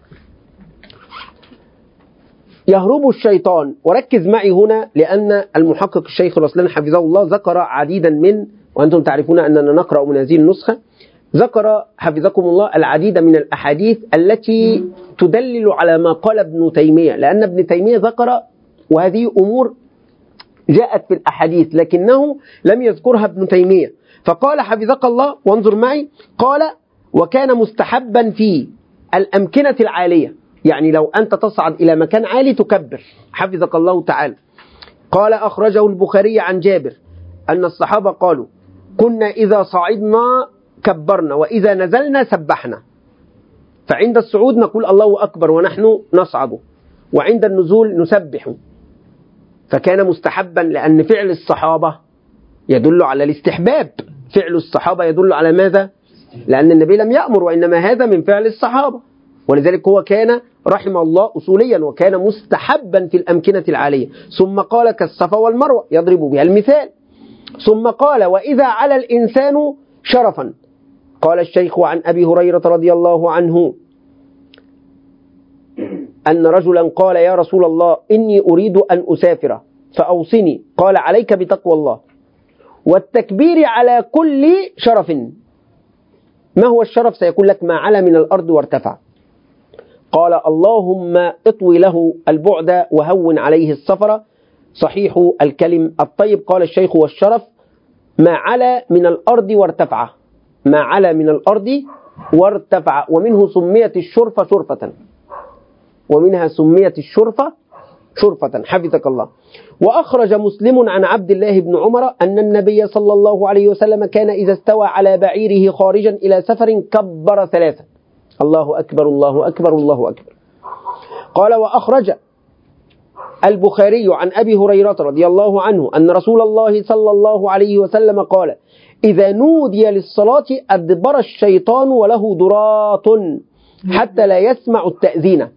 يهرب الشيطان. وركز معي هنا لأن المحقق الشيخ رسلان حفظه الله ذكر عديدا من، وأنتم تعرفون أننا نقرأ من هذه النسخة، ذكر حفظكم الله العديد من الأحاديث التي تدلل على ما قال ابن تيمية، لأن ابن تيمية ذكر وهذه أمور جاءت في الأحاديث لكنه لم يذكرها ابن تيمية. فقال حفظك الله وانظر معي، قال وكان مستحبا في الأمكنة العالية، يعني لو أنت تصعد إلى مكان عالي تكبر حفظك الله تعالى. قال أخرجه البخاري عن جابر أن الصحابة قالوا كنا إذا صعدنا كبرنا وإذا نزلنا سبحنا. فعند الصعود نقول الله أكبر ونحن نصعد، وعند النزول نسبح. فكان مستحبا لأن فعل الصحابة يدل على الاستحباب، فعل الصحابة يدل على ماذا؟ لأن النبي لم يأمر، وإنما هذا من فعل الصحابة، ولذلك هو كان رحمه الله أصوليا وكان مستحبا في الأمكنة العالية. ثم قال كالصفا والمروة يضرب بها المثال. ثم قال وإذا على الإنسان شرفا. قال الشيخ عن أبي هريرة رضي الله عنه أن رجلا قال يا رسول الله إني أريد أن أسافر فأوصني. قال عليك بتقوى الله والتكبير على كل شرف. ما هو الشرف؟ سيقول لك ما علا من الأرض وارتفع. قال اللهم اطوي له البعد وهون عليه السفر. صحيح الكلم الطيب. قال الشيخ والشرف ما علا من الأرض وارتفع، ما علا من الأرض وارتفع. ومنه سميت الشرفة شرفة، ومنها سميت الشرفة شرفة حفظك الله. وأخرج مسلم عن عبد الله بن عمر أن النبي صلى الله عليه وسلم كان إذا استوى على بعيره خارجا إلى سفر كبر ثلاثا، الله أكبر الله أكبر الله أكبر. قال وأخرج البخاري عن أبي هريرة رضي الله عنه أن رسول الله صلى الله عليه وسلم قال إذا نودي للصلاة أدبر الشيطان وله ضراط حتى لا يسمع التأذين.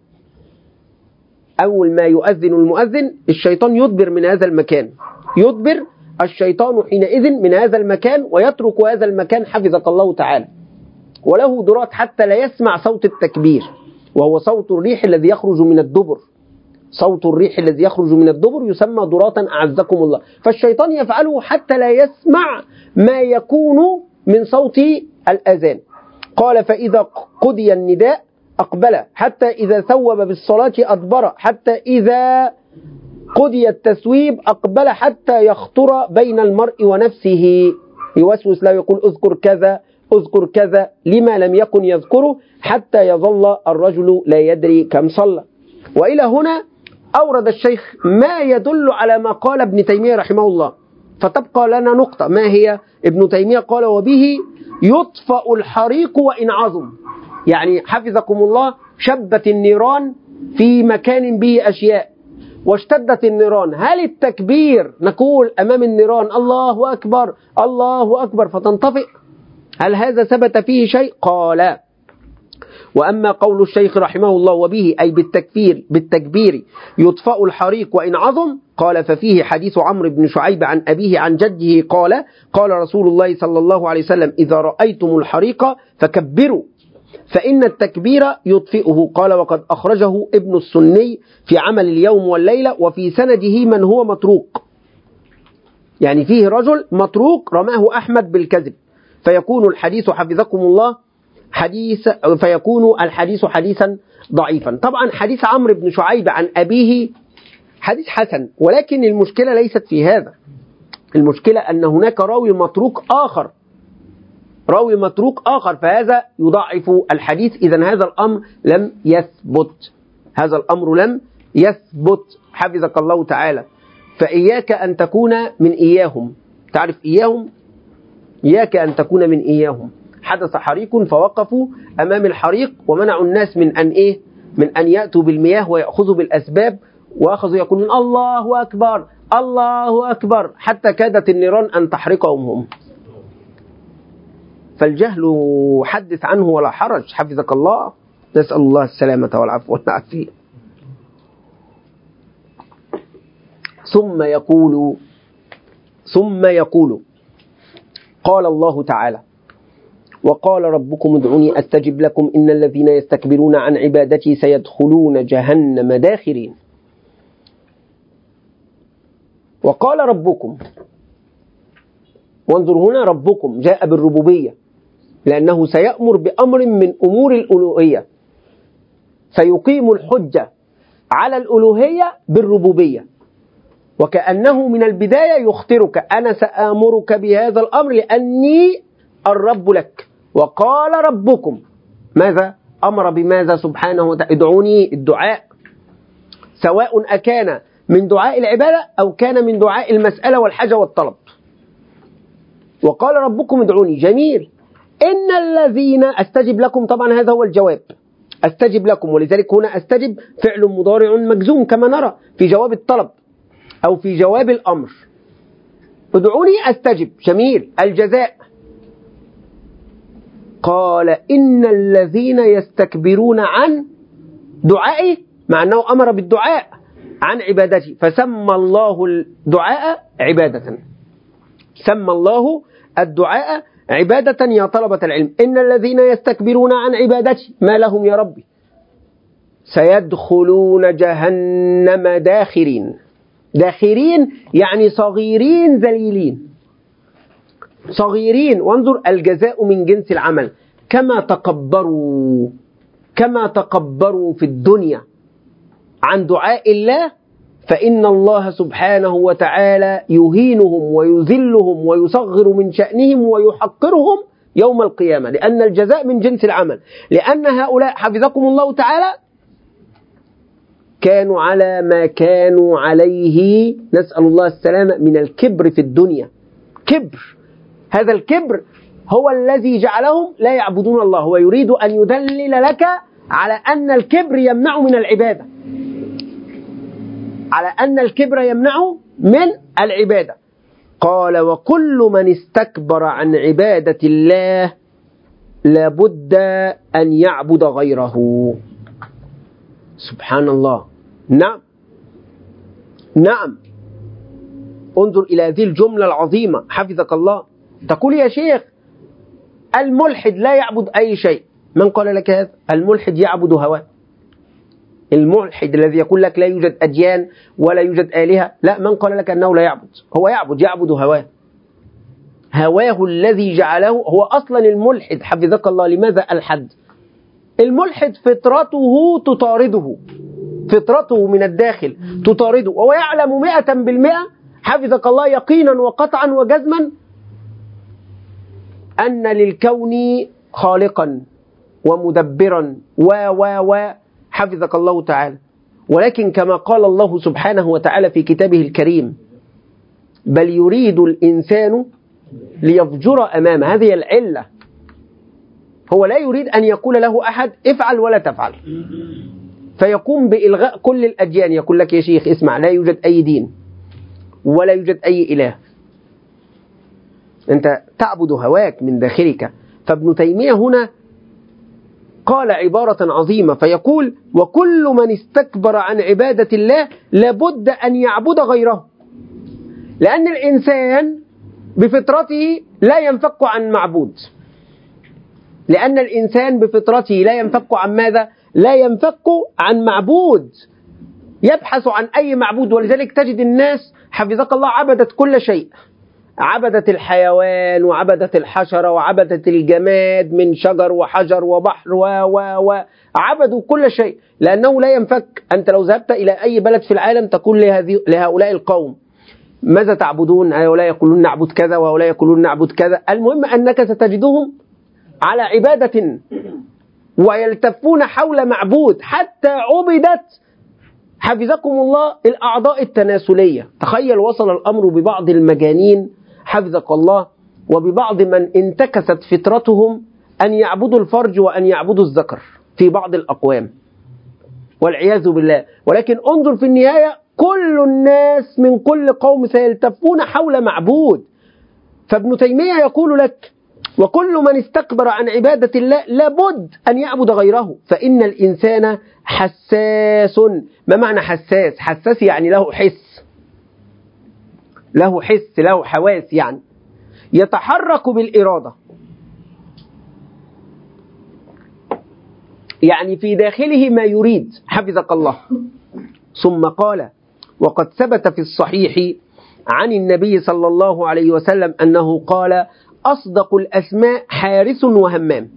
أول ما يؤذن المؤذن الشيطان يدبر من هذا المكان، يدبر الشيطان حينئذ من هذا المكان ويترك هذا المكان حفظك الله تعالى. وله ضراط حتى لا يسمع صوت التكبير، وهو صوت الريح الذي يخرج من الدبر، صوت الريح الذي يخرج من الدبر يسمى ضراطا أعزكم الله. فالشيطان يفعله حتى لا يسمع ما يكون من صوت الأذان. قال فإذا قضي النداء أقبل حتى إذا ثوب بالصلاة أدبر حتى إذا قضي التثويب أقبل حتى يخطر بين المرء ونفسه، يوسوس لا يقول اذكر كذا اذكر كذا لما لم يكن يذكره حتى يظل الرجل لا يدري كم صلى. وإلى هنا أورد الشيخ ما يدل على ما قال ابن تيمية رحمه الله. فتبقى لنا نقطة، ما هي؟ ابن تيمية قال وبه يطفأ الحريق وإن عظم، يعني حفظكم الله شبت النيران في مكان به أشياء واشتدت النيران، هل التكبير نقول أمام النيران الله أكبر الله أكبر فتنطفئ؟ هل هذا ثبت فيه شيء؟ قال وأما قول الشيخ رحمه الله وبه أي بالتكفير بالتكبير يطفأ الحريق وإن عظم، قال ففيه حديث عمرو بن شعيب عن أبيه عن جده قال قال رسول الله صلى الله عليه وسلم إذا رأيتم الحريق فكبروا فإن التكبير يطفئه. قال وقد أخرجه ابن السني في عمل اليوم والليلة وفي سنده من هو متروك، يعني فيه رجل متروك رماه أحمد بالكذب، فيكون الحديث حفظكم الله حديث فيكون الحديث حديثا ضعيفا. طبعا حديث عمرو بن شعيب عن أبيه حديث حسن، ولكن المشكلة ليست في هذا، المشكلة أن هناك راوي متروك آخر راوي متروك آخر فهذا يضعف الحديث. إذن هذا الأمر لم يثبت، هذا الأمر لم يثبت حفظك الله تعالى. فإياك أن تكون من إياهم، تعرف إياهم؟ إياك أن تكون من إياهم. حدث حريق فوقفوا أمام الحريق ومنعوا الناس من أن إيه؟ من أن يأتوا بالمياه ويأخذوا بالأسباب، وأخذوا يقولون الله أكبر الله أكبر حتى كادت النيران أن تحرقهم هم. فالجهل حدث عنه ولا حرج، حفظك الله. نسأل الله السلامة والعفو والعافية. ثم يقول ثم يقول قال الله تعالى: وقال ربكم ادعوني أستجب لكم إن الذين يستكبرون عن عبادتي سيدخلون جهنم داخرين. وقال ربكم، وانظر هنا ربكم جاء بالربوبية، لأنه سيأمر بأمر من أمور الألوهية، فيقيم الحجة على الألوهية بالربوبية، وكأنه من البداية يخطرك: أنا سآمرك بهذا الأمر لأني الرب لك. وقال ربكم ماذا؟ أمر بماذا سبحانه وتعالى؟ ادعوني. الدعاء سواء أكان من دعاء العبادة أو كان من دعاء المسألة والحاجة والطلب. وقال ربكم ادعوني، جميل. إن الذين أستجب لكم، طبعا هذا هو الجواب، أستجب لكم، ولذلك هنا أستجب فعل مضارع مجزوم كما نرى في جواب الطلب أو في جواب الأمر. ادعوني أستجب، جميل. الجزاء قال إن الذين يستكبرون عن دعائي، مع أنه أمر بالدعاء عن عبادتي، فسمى الله الدعاء عبادة، سمى الله الدعاء عبادة يا طلبة العلم. إن الذين يستكبرون عن عبادتي، ما لهم يا ربي؟ سيدخلون جهنم داخرين. داخرين يعني صغيرين ذليلين، صغيرين. وانظر الجزاء من جنس العمل. كما تكبروا كما تكبروا في الدنيا عن دعاء الله، فإن الله سبحانه وتعالى يهينهم ويذلهم ويصغر من شأنهم ويحقرهم يوم القيامة، لأن الجزاء من جنس العمل. لأن هؤلاء حفظكم الله تعالى كانوا على ما كانوا عليه، نسأل الله السلامة، من الكبر في الدنيا. كبر، هذا الكبر هو الذي جعلهم لا يعبدون الله. هو يريد أن يدلل لك على أن الكبر يمنع من العبادة، على أن الكبر يمنع من العبادة. قال: وكل من استكبر عن عبادة الله لابد أن يعبد غيره. سبحان الله. نعم نعم. انظر إلى هذه الجملة العظيمة حفظك الله. تقول يا شيخ الملحد لا يعبد أي شيء. من قال لك هذا؟ الملحد يعبد هواه. الملحد الذي يقول لك لا يوجد أديان ولا يوجد آلهة، لا، من قال لك أنه لا يعبد؟ هو يعبد، يعبد هواه. هواه الذي جعله هو أصلا الملحد حفظك الله. لماذا ألحد؟ الملحد فطرته تطارده، فطرته من الداخل تطارده، وهو يعلم مئة بالمئة حفظك الله يقينا وقطعا وجزما أن للكون خالقا ومدبرا و و و حفظك الله تعالى. ولكن كما قال الله سبحانه وتعالى في كتابه الكريم: بل يريد الإنسان ليفجر أمامه. هذه العلة. هو لا يريد أن يقول له أحد افعل ولا تفعل، فيقوم بإلغاء كل الأديان. يقول لك يا شيخ اسمع، لا يوجد أي دين ولا يوجد أي إله، أنت تعبد هواك من داخلك. فابن تيمية هنا قال عبارة عظيمة فيقول: وكل من استكبر عن عبادة الله لابد أن يعبد غيره. لأن الإنسان بفطرته لا ينفك عن معبود، لأن الإنسان بفطرته لا ينفك عن ماذا؟ لا ينفك عن معبود، يبحث عن أي معبود. ولذلك تجد الناس حفظك الله عبدت كل شيء، عبدت الحيوان وعبدت الحشرة وعبدت الجماد من شجر وحجر وبحر و و و عبدوا كل شيء، لأنه لا ينفك. أنت لو ذهبت إلى أي بلد في العالم تقول لهؤلاء القوم ماذا تعبدون؟ هؤلاء يقولون نعبد كذا وهؤلاء يقولون نعبد كذا. المهم أنك ستجدهم على عبادة ويلتفون حول معبود، حتى عبدت حفظكم الله الأعضاء التناسلية. تخيل وصل الأمر ببعض المجانين حفظك الله، وببعض من انتكست فطرتهم أن يعبدوا الفرج وأن يعبدوا الذكر في بعض الأقوام والعياذ بالله. ولكن انظر في النهاية كل الناس من كل قوم سيلتفون حول معبود. فابن تيمية يقول لك وكل من استكبر عن عبادة الله لابد أن يعبد غيره، فإن الإنسان حساس. ما معنى حساس؟ حساس يعني له حس، له حس له حواس، يعني يتحرك بالإرادة، يعني في داخله ما يريد حفظك الله. ثم قال وقد ثبت في الصحيح عن النبي صلى الله عليه وسلم أنه قال أصدق الأسماء حارس وهمام.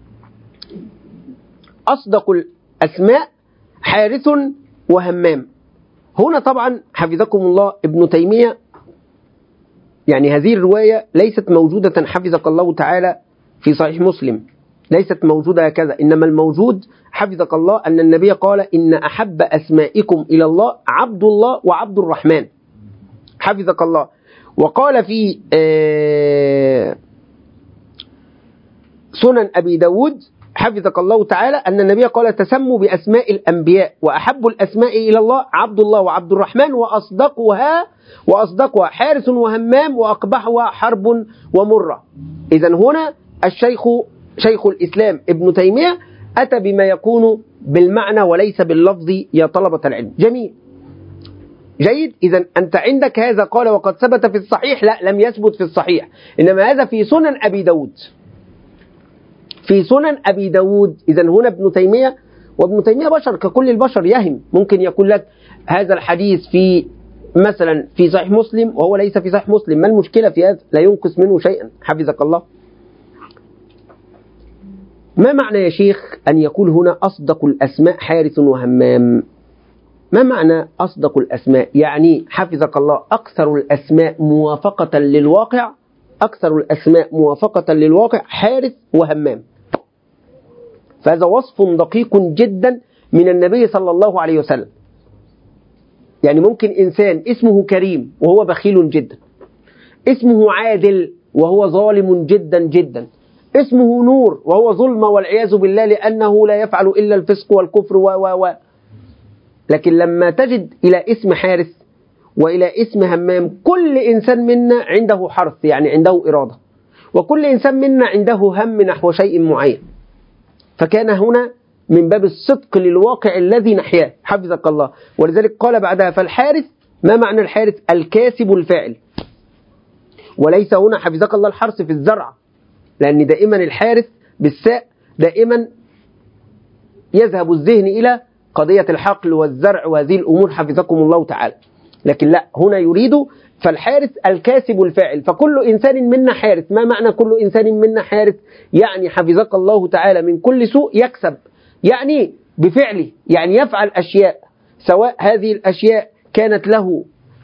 أصدق الأسماء حارس وهمام. هنا طبعا حفظكم الله ابن تيمية يعني هذه الرواية ليست موجودة حفظك الله تعالى في صحيح مسلم، ليست موجودة هكذا، إنما الموجود حفظك الله أن النبي قال إن أحب أسمائكم إلى الله عبد الله وعبد الرحمن حفظك الله. وقال في سنن أبي داود حفظك الله تعالى أن النبي قال تسموا بأسماء الأنبياء وأحب الأسماء إلى الله عبد الله وعبد الرحمن وأصدقها وأصدقها حارس وهمام وأقبحها حرب ومرة. إذن هنا الشيخ شيخ الإسلام ابن تيمية أتى بما يكون بالمعنى وليس باللفظ يا طلبة العلم. جميل جيد. إذن أنت عندك هذا قال وقد ثبت في الصحيح، لا لم يثبت في الصحيح، إنما هذا في سنن أبي داود، في سنن أبي داود. إذن هنا ابن تيمية، وابن تيمية بشر ككل البشر يهم، ممكن يقول لك هذا الحديث في مثلا في صحيح مسلم وهو ليس في صحيح مسلم، ما المشكلة في هذا؟ لا ينقص منه شيئا حفظك الله. ما معنى يا شيخ أن يقول هنا أصدق الأسماء حارس وهمام؟ ما معنى أصدق الأسماء؟ يعني حفظك الله أكثر الأسماء موافقة للواقع، أكثر الأسماء موافقة للواقع حارس وهمام. فهذا وصف دقيق جدا من النبي صلى الله عليه وسلم. يعني ممكن إنسان اسمه كريم وهو بخيل جدا، اسمه عادل وهو ظالم جدا جدا، اسمه نور وهو ظلم والعياذ بالله لأنه لا يفعل إلا الفسق والكفر و و و لكن لما تجد إلى اسم حارس وإلى اسم همام، كل إنسان منا عنده حرث يعني عنده إرادة، وكل إنسان منا عنده هم نحو شيء معين. فكان هنا من باب الصدق للواقع الذي نحياه حفظك الله. ولذلك قال بعدها فالحارث، ما معنى الحارث؟ الكاسب الفاعل، وليس هنا حفظك الله الحرث في الزرع، لأن دائما الحارث بالساء دائما يذهب الذهن إلى قضية الحقل والزرع وهذه الأمور حفظكم الله تعالى. لكن لا، هنا يريد فالحارث الكاسب الفاعل، فكل إنسان منا حارث. ما معنى كل إنسان منا حارث؟ يعني حفظك الله تعالى من كل سوء يكسب، يعني بفعله، يعني يفعل أشياء سواء هذه الأشياء كانت له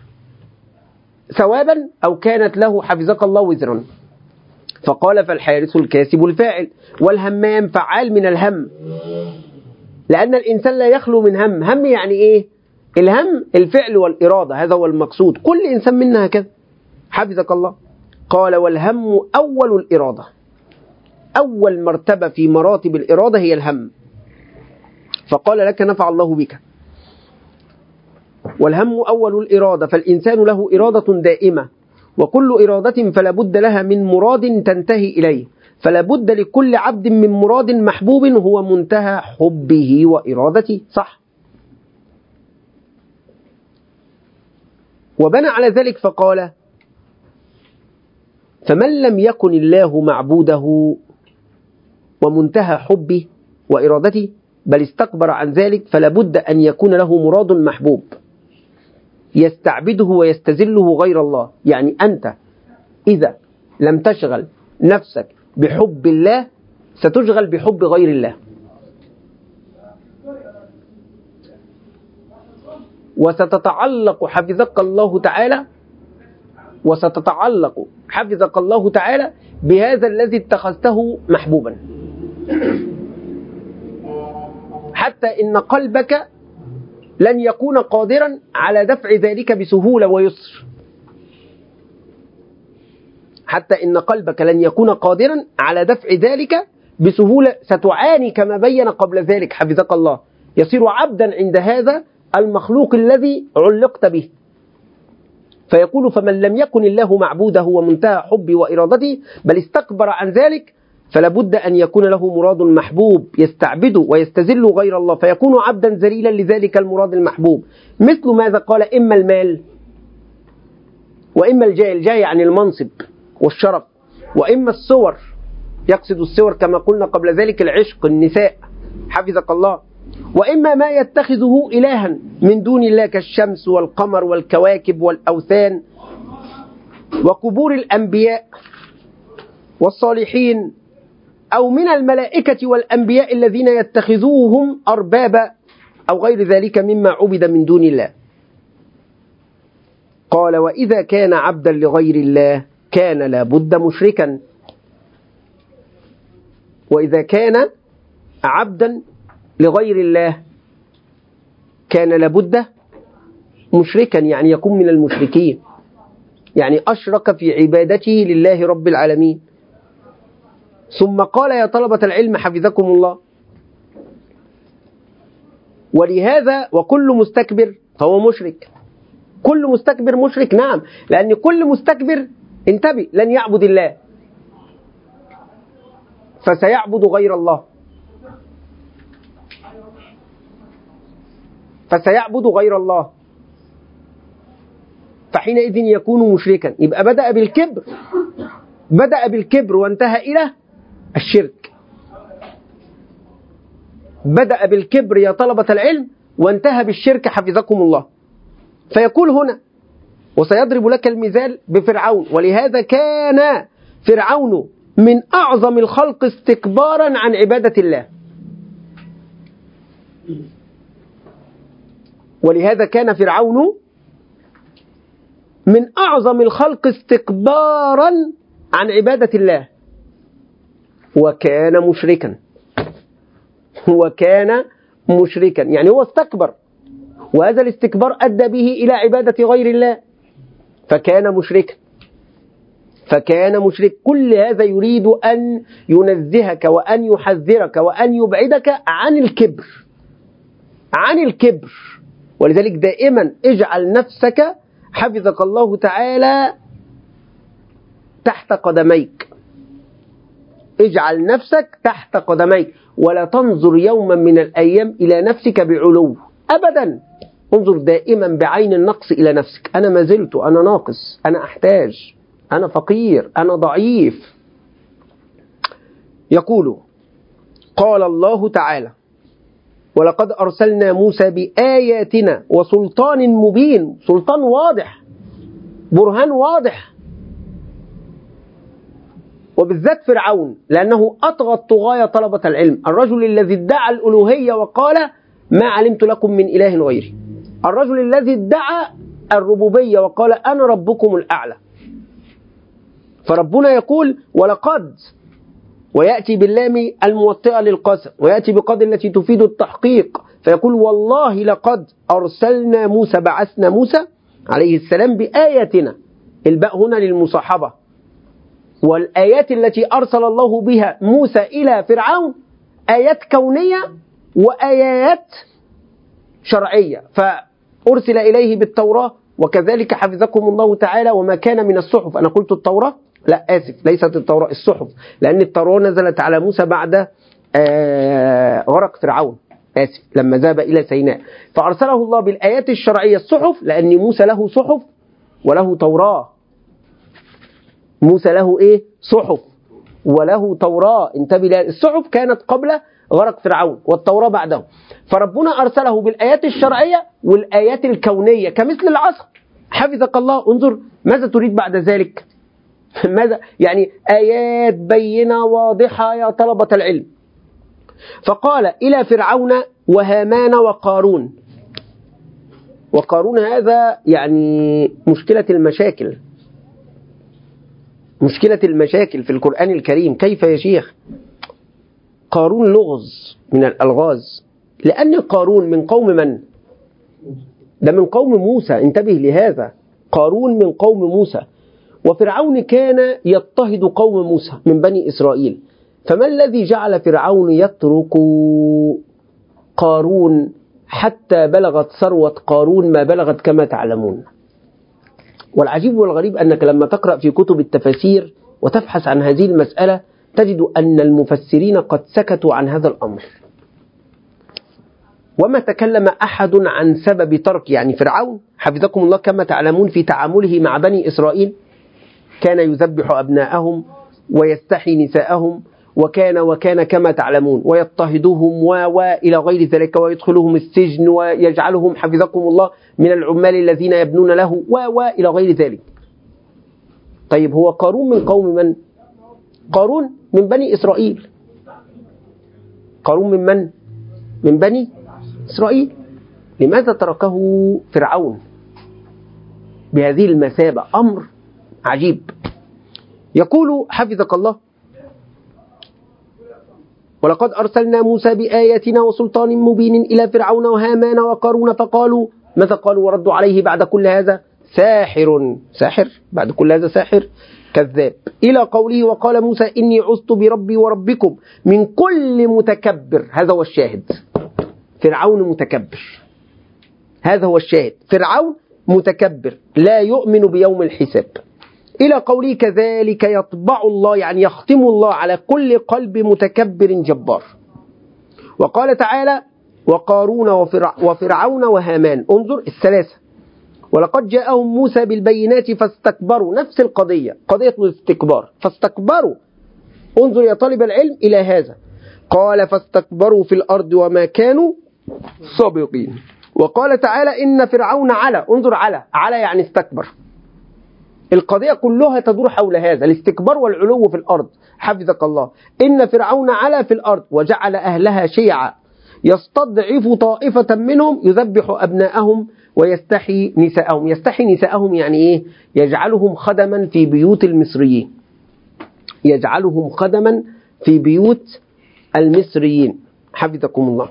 ثوابا أو كانت له حفظك الله وزرا. فقال فالحارث الكاسب الفاعل. والهمام فعال من الهم، لأن الإنسان لا يخلو من هم. هم يعني إيه؟ الهم الفعل والإرادة، هذا هو المقصود، كل إنسان منا هكذا حفظك الله. قال والهم أول الإرادة، أول مرتبة في مراتب الإرادة هي الهم. فقال لك نفع الله بك. والهم أول الإرادة، فالإنسان له إرادة دائمة، وكل إرادة فلا بد لها من مراد تنتهي إليه، فلا بد لكل عبد من مراد محبوب هو منتهى حبه وإرادته. صح؟ وبنى على ذلك فقال فمن لم يكن الله معبوده ومنتهى حبه وإرادته بل استكبر عن ذلك، فلا بد أن يكون له مراد محبوب يستعبده ويستذله غير الله. يعني أنت إذا لم تشغل نفسك بحب الله ستشغل بحب غير الله، وستتعلق حفظك الله تعالى وستتعلق حفظك الله تعالى بهذا الذي اتخذته محبوبا، حتى إن قلبك لن يكون قادرا على دفع ذلك بسهولة ويسر. حتى إن قلبك لن يكون قادرا على دفع ذلك بسهولة، ستعاني كما بين قبل ذلك حفظك الله. يصير عبدا عند هذا المخلوق الذي علقت به. فيقول: فمن لم يكن الله معبوده ومنتهى حبي وإرادتي بل استكبر عن ذلك فلا بد أن يكون له مراد محبوب يستعبده ويستذل غير الله، فيكون عبدا ذليلا لذلك المراد المحبوب. مثل ماذا؟ قال: إما المال وإما الجاه، الجاه يعني المنصب والشرف، وإما الصور، يقصد الصور كما قلنا قبل ذلك العشق، النساء حفظك الله، وإما ما يتخذه إلها من دون الله كالشمس والقمر والكواكب والأوثان وقبور الأنبياء والصالحين، أو من الملائكة والأنبياء الذين يتخذوهم أربابا أو غير ذلك مما عبد من دون الله. قال: وإذا كان عبدا لغير الله كان لابد مشركا. وإذا كان عبدا لغير الله كان لابد مشركا، يعني يكون من المشركين، يعني أشرك في عبادته لله رب العالمين. ثم قال: يا طلبة العلم حفظكم الله: ولهذا وكل مستكبر فهو مشرك. كل مستكبر مشرك، نعم، لأن كل مستكبر انتبه لن يعبد الله، فسيعبد غير الله، فسيعبد غير الله فحينئذ يكون مشركا. يبقى بدأ بالكبر، بدأ بالكبر وانتهى إلى الشرك. بدأ بالكبر يا طلبة العلم وانتهى بالشرك حفظكم الله. فيقول هنا: وسيضرب لك المثال بفرعون: ولهذا كان فرعون من أعظم الخلق استكبارا عن عبادة الله. ولهذا كان فرعون من أعظم الخلق استكبارا عن عبادة الله وكان مشركا. وكان مشركا يعني هو استكبر، وهذا الاستكبار أدى به إلى عبادة غير الله فكان مشركا. فكان مشرك. كل هذا يريد أن ينزهك وأن يحذرك وأن يبعدك عن الكبر، عن الكبر. ولذلك دائما اجعل نفسك حفظك الله تعالى تحت قدميك، اجعل نفسك تحت قدميك، ولا تنظر يوما من الأيام إلى نفسك بعلو أبدا. انظر دائما بعين النقص إلى نفسك. أنا ما زلت، أنا ناقص، أنا أحتاج، أنا فقير، أنا ضعيف. يقول: قال الله تعالى: ولقد أرسلنا موسى بآياتنا وسلطان مبين. سلطان واضح، برهان واضح. وبالذات فرعون، لأنه أطغى الطغاة طلبة العلم، الرجل الذي ادعى الألوهية وقال: ما علمت لكم من إله غيري. الرجل الذي ادعى الربوبية وقال: أنا ربكم الأعلى. فربنا يقول: ولقد، ويأتي باللام الموطئة للقسم، ويأتي بقد التي تفيد التحقيق، فيقول: والله لقد أرسلنا موسى، بعثنا موسى عليه السلام بآياتنا. الباء هنا للمصاحبة. والآيات التي أرسل الله بها موسى إلى فرعون آيات كونية وآيات شرعية. فأرسل إليه بالتوراة، وكذلك حفظكم الله تعالى وما كان من الصحف. أنا قلت التوراة؟ لا، آسف، ليست التوراة، الصحف، لأن التوراة نزلت على موسى بعد آه غرق فرعون، آسف، لما ذهب إلى سيناء. فأرسله الله بالآيات الشرعية الصحف، لأن موسى له صحف وله توراة. موسى له إيه؟ صحف وله توراة. انتبه، الصحف كانت قبل غرق فرعون والتوراة بعده. فربنا أرسله بالآيات الشرعية والآيات الكونية كمثل العصر. حفظك الله. انظر ماذا تريد بعد ذلك. ماذا يعني؟ آيات بينة واضحة يا طلبة العلم. فقال: إلى فرعون وهامان وقارون. وقارون هذا يعني مشكلة المشاكل، مشكلة المشاكل في القرآن الكريم. كيف يا شيخ؟ قارون لغز من الألغاز، لأن قارون من قوم من؟ ده من قوم موسى. انتبه لهذا، قارون من قوم موسى. وفرعون كان يضطهد قوم موسى من بني إسرائيل، فما الذي جعل فرعون يترك قارون حتى بلغت ثروة قارون ما بلغت كما تعلمون؟ والعجيب والغريب أنك لما تقرأ في كتب التفاسير وتبحث عن هذه المسألة تجد أن المفسرين قد سكتوا عن هذا الأمر، وما تكلم أحد عن سبب ترك. يعني فرعون حفظكم الله كما تعلمون في تعامله مع بني إسرائيل كان يذبح أبناءهم ويستحي نساءهم، وكان وكان كما تعلمون ويضطهدهم وإلى غير ذلك، ويدخلهم السجن ويجعلهم حفظكم الله من العمال الذين يبنون له وإلى غير ذلك. طيب هو قارون من قوم من؟ قارون من بني إسرائيل. قارون من من؟ من بني إسرائيل. لماذا تركه فرعون بهذه المثابة؟ أمر عجيب. يقول حفظك الله: ولقد أرسلنا موسى بآياتنا وسلطان مبين إلى فرعون وهامان وقارون فقالوا ماذا قالوا وردوا عليه بعد كل هذا؟ ساحر. ساحر بعد كل هذا ساحر كذاب. إلى قوله: وقال موسى إني عزت بربي وربكم من كل متكبر. هذا هو الشاهد، فرعون متكبر، هذا هو الشاهد، فرعون متكبر لا يؤمن بيوم الحساب. إلى قوله: كذلك يطبع الله، يعني يختم الله على كل قلب متكبر جبار. وقال تعالى: وقارون وفرع وفرعون وهامان. انظر الثلاثة. ولقد جاءهم موسى بالبينات فاستكبروا، نفس القضية، قضية الاستكبار، فاستكبروا. انظر يا طالب العلم إلى هذا، قال فاستكبروا في الأرض وما كانوا سابقين. وقال تعالى: إن فرعون علا. انظر على على يعني استكبر. القضية كلها تدور حول هذا الاستكبار والعلو في الأرض. حفظك الله: إن فرعون علا في الأرض وجعل أهلها شيعا يستضعف طائفة منهم يذبح أبناءهم ويستحي نساءهم. يستحي نساءهم يعني إيه؟ يجعلهم خدما في بيوت المصريين، يجعلهم خدما في بيوت المصريين. حفظكم الله.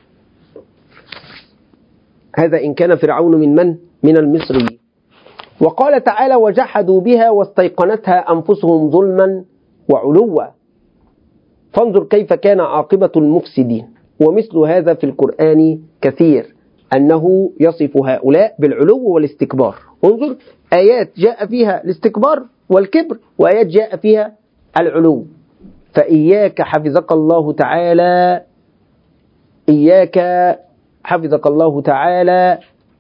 هذا إن كان فرعون من من؟ من المصريين. وقال تعالى: وجحدوا بها واستيقنتها أنفسهم ظلما وعلوا. فانظر كيف كان عاقبة المفسدين. ومثل هذا في القرآن كثير، أنه يصف هؤلاء بالعلو والاستكبار. انظر آيات جاء فيها الاستكبار والكبر، وآيات جاء فيها العلو. فإياك حفظك الله تعالى، إياك حفظك الله تعالى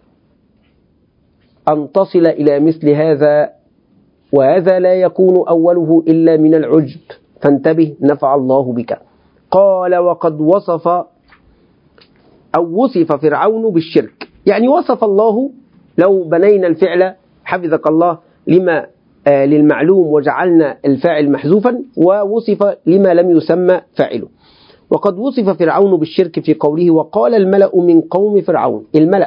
أن تصل إلى مثل هذا، وهذا لا يكون أوله إلا من العجب، فانتبه نفع الله بك. قال: وقد وصف أو وصف فرعون بالشرك، يعني وصف الله، لو بنينا الفعل حفظك الله لما آه للمعلوم وجعلنا الفاعل محذوفا، ووصف لما لم يسمى فاعله. وقد وصف فرعون بالشرك في قوله: وقال الملأ من قوم فرعون. الملأ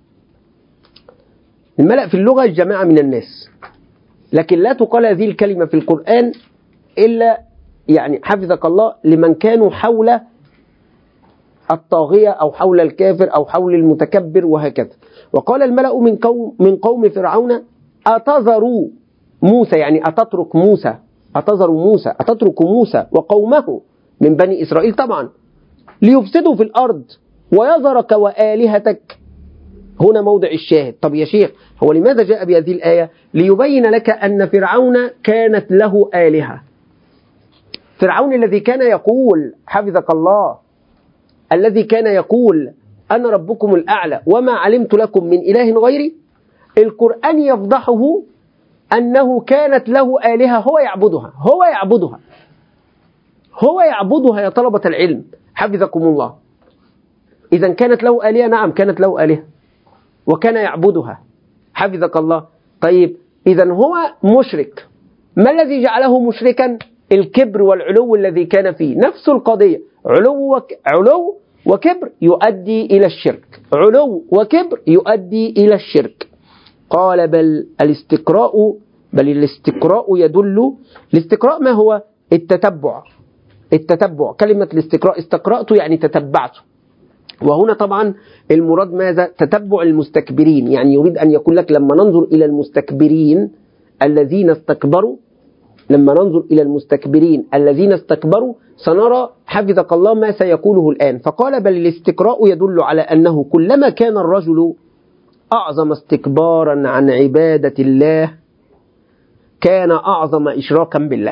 الملأ في اللغة الجماعة من الناس، لكن لا تقال هذه الكلمة في القرآن إلا يعني حفظك الله لمن كانوا حول الطاغية أو حول الكافر أو حول المتكبر وهكذا. وقال الملأ من قوم من قوم فرعون أتذروا موسى، يعني أتترك موسى، أتذر موسى، أتترك موسى وقومه من بني إسرائيل طبعا ليفسدوا في الأرض ويذرك وآلهتك. هنا موضع الشاهد. طب يا شيخ، هو لماذا جاء بهذه الآية؟ ليبين لك أن فرعون كانت له آلهة. فرعون الذي كان يقول حفظك الله، الذي كان يقول أنا ربكم الأعلى وما علمت لكم من إله غيري، القرآن يفضحه أنه كانت له آلهة هو يعبدها هو يعبدها هو يعبدها يا طلبة العلم حفظكم الله. إذا كانت له آلهة، نعم كانت له آلهة وكان يعبدها حفظك الله. طيب إذا هو مشرك. ما الذي جعله مشركا؟ الكبر والعلو الذي كان فيه. نفس القضية، علو وك... علو وكبر يؤدي إلى الشرك، علو وكبر يؤدي إلى الشرك. قال بل الاستقراء بل الاستقراء يدل. الاستقراء ما هو؟ التتبع. التتبع، كلمة الاستقراء استقرأت يعني تتبعت. وهنا طبعا المراد ماذا؟ تتبع المستكبرين. يعني يريد أن يقول لك لما ننظر إلى المستكبرين الذين استكبروا، لما ننظر إلى المستكبرين الذين استكبروا سنرى حفظك الله ما سيقوله الآن. فقال: بل الاستقراء يدل على أنه كلما كان الرجل أعظم استكبارا عن عبادة الله كان أعظم إشراكا بالله.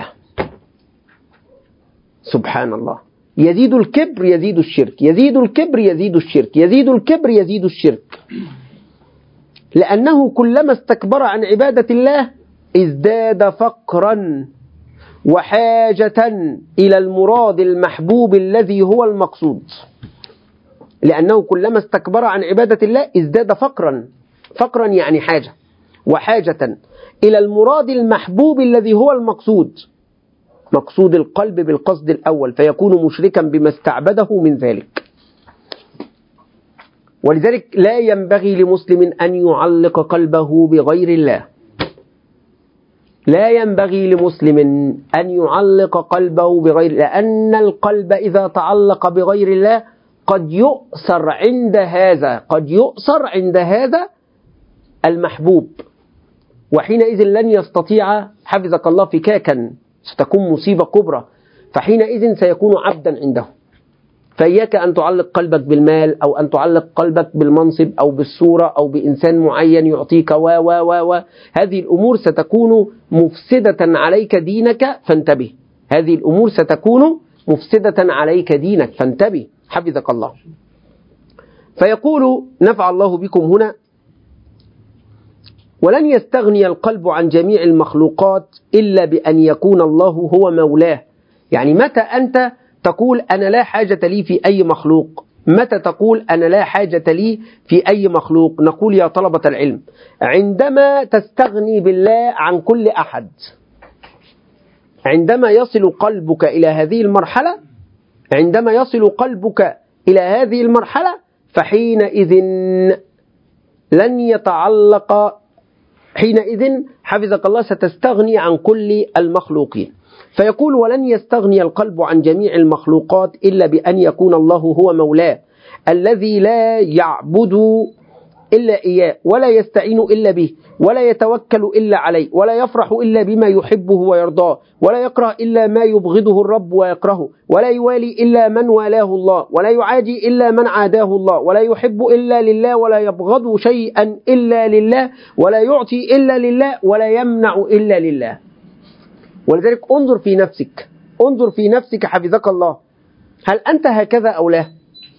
سبحان الله. يزيد الكبر يزيد الشرك، يزيد الكبر يزيد الشرك، يزيد الكبر يزيد الشرك، لأنه كلما استكبر عن عبادة الله ازداد فقرا وحاجة إلى المراد المحبوب الذي هو المقصود. لأنه كلما استكبر عن عبادة الله ازداد فقرا، فقرا يعني حاجة، وحاجة إلى المراد المحبوب الذي هو المقصود، مقصود القلب بالقصد الأول، فيكون مشركا بما استعبده من ذلك. ولذلك لا ينبغي لمسلم أن يعلق قلبه بغير الله، لا ينبغي لمسلم أن يعلق قلبه بغير، لأن القلب إذا تعلق بغير الله قد يؤثر عند هذا، قد يؤثر عند هذا المحبوب، وحينئذ لن يستطيع حفظك الله فكاكا، ستكون مصيبة كبرى، فحينئذ سيكون عبدا عنده. فإياك أن تعلق قلبك بالمال، أو أن تعلق قلبك بالمنصب أو بالصورة أو بإنسان معين يعطيك و و و و هذه الأمور ستكون مفسدة عليك دينك، فانتبه. هذه الأمور ستكون مفسدة عليك دينك، فانتبه حفظك الله. فيقول نفع الله بكم هنا: ولن يستغني القلب عن جميع المخلوقات إلا بأن يكون الله هو مولاه. يعني متى أنت تقول أنا لا حاجة لي في أي مخلوق؟ متى تقول أنا لا حاجة لي في أي مخلوق؟ نقول يا طلبة العلم: عندما تستغني بالله عن كل أحد. عندما يصل قلبك إلى هذه المرحلة، عندما يصل قلبك إلى هذه المرحلة فحينئذ لن يتعلق، حينئذ حفظك الله ستستغني عن كل المخلوقين. فيقول: ولن يستغني القلب عن جميع المخلوقات إلا بأن يكون الله هو مولاه الذي لا يعبد إلا إياه، ولا يستعين إلا به، ولا يتوكل إلا عليه، ولا يفرح إلا بما يحبه ويرضاه، ولا يكره إلا ما يبغضه الرب ويكرهه، ولا يوالي إلا من والاه الله، ولا يعادي إلا من عاداه الله، ولا يحب إلا لله، ولا يبغض شيئا إلا لله، ولا يعطي إلا لله، ولا يمنع إلا لله. ولذلك انظر في نفسك، انظر في نفسك حفظك الله، هل أنت هكذا أو لا؟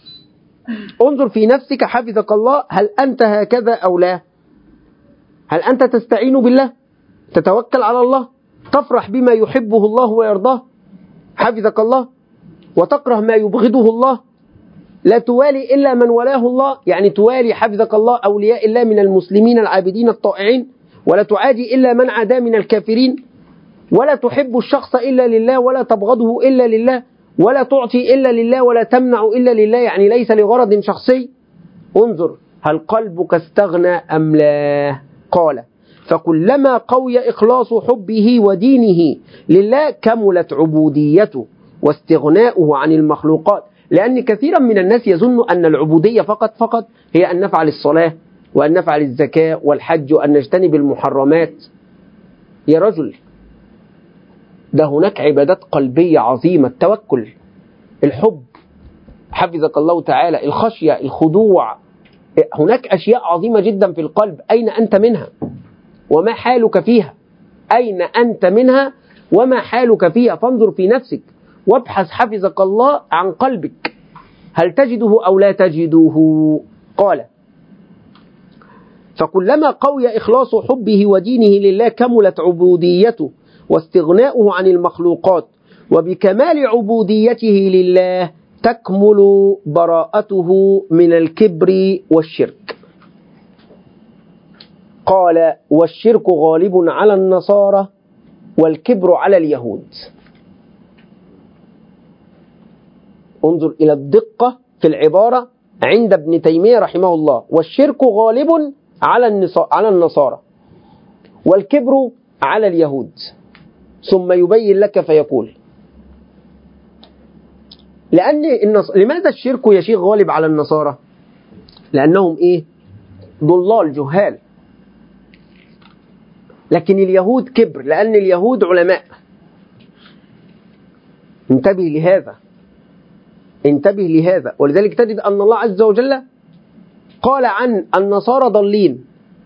انظر في نفسك حفظك الله، هل أنت هكذا أو لا؟ هل أنت تستعين بالله؟ تتوكل على الله؟ تفرح بما يحبه الله ويرضاه حفظك الله؟ وتكره ما يبغضه الله؟ لا توالي إلا من ولاه الله، يعني توالي حفظك الله أولياء الله من المسلمين العابدين الطائعين، ولا تعادي إلا من عاداه من الكافرين، ولا تحب الشخص إلا لله، ولا تبغضه إلا لله، ولا تعطي إلا لله، ولا تمنع إلا لله، يعني ليس لغرض شخصي. انظر هل قلبك استغنى أم لا؟ قال: فكلما قوي إخلاص حبه ودينه لله كملت عبوديته واستغناؤه عن المخلوقات. لأن كثيرا من الناس يظن أن العبودية فقط فقط هي أن نفعل الصلاة وأن نفعل الزكاة والحج وأن نجتنب المحرمات. يا رجل، ده هناك عبادات قلبية عظيمة، التوكل، الحب حفظك الله تعالى، الخشية، الخضوع، هناك أشياء عظيمة جدا في القلب. أين أنت منها وما حالك فيها؟ أين أنت منها وما حالك فيها؟ فانظر في نفسك وابحث حفظك الله عن قلبك، هل تجده أو لا تجده؟ قال: فكلما قوي إخلاص حبه ودينه لله كملت عبوديته واستغناؤه عن المخلوقات، وبكمال عبوديته لله تكمل براءته من الكبر والشرك. قال: والشرك غالب على النصارى والكبر على اليهود. انظر إلى الدقة في العبارة عند ابن تيمية رحمه الله: والشرك غالب على النصارى والكبر على اليهود. ثم يبين لك فيقول: لأن النص... لماذا الشرك يا شيخ غالب على النصارى؟ لأنهم إيه؟ ضلال، جهال. لكن اليهود كبر، لأن اليهود علماء. انتبه لهذا، انتبه لهذا. ولذلك تجد أن الله عز وجل قال عن النصارى ضالين،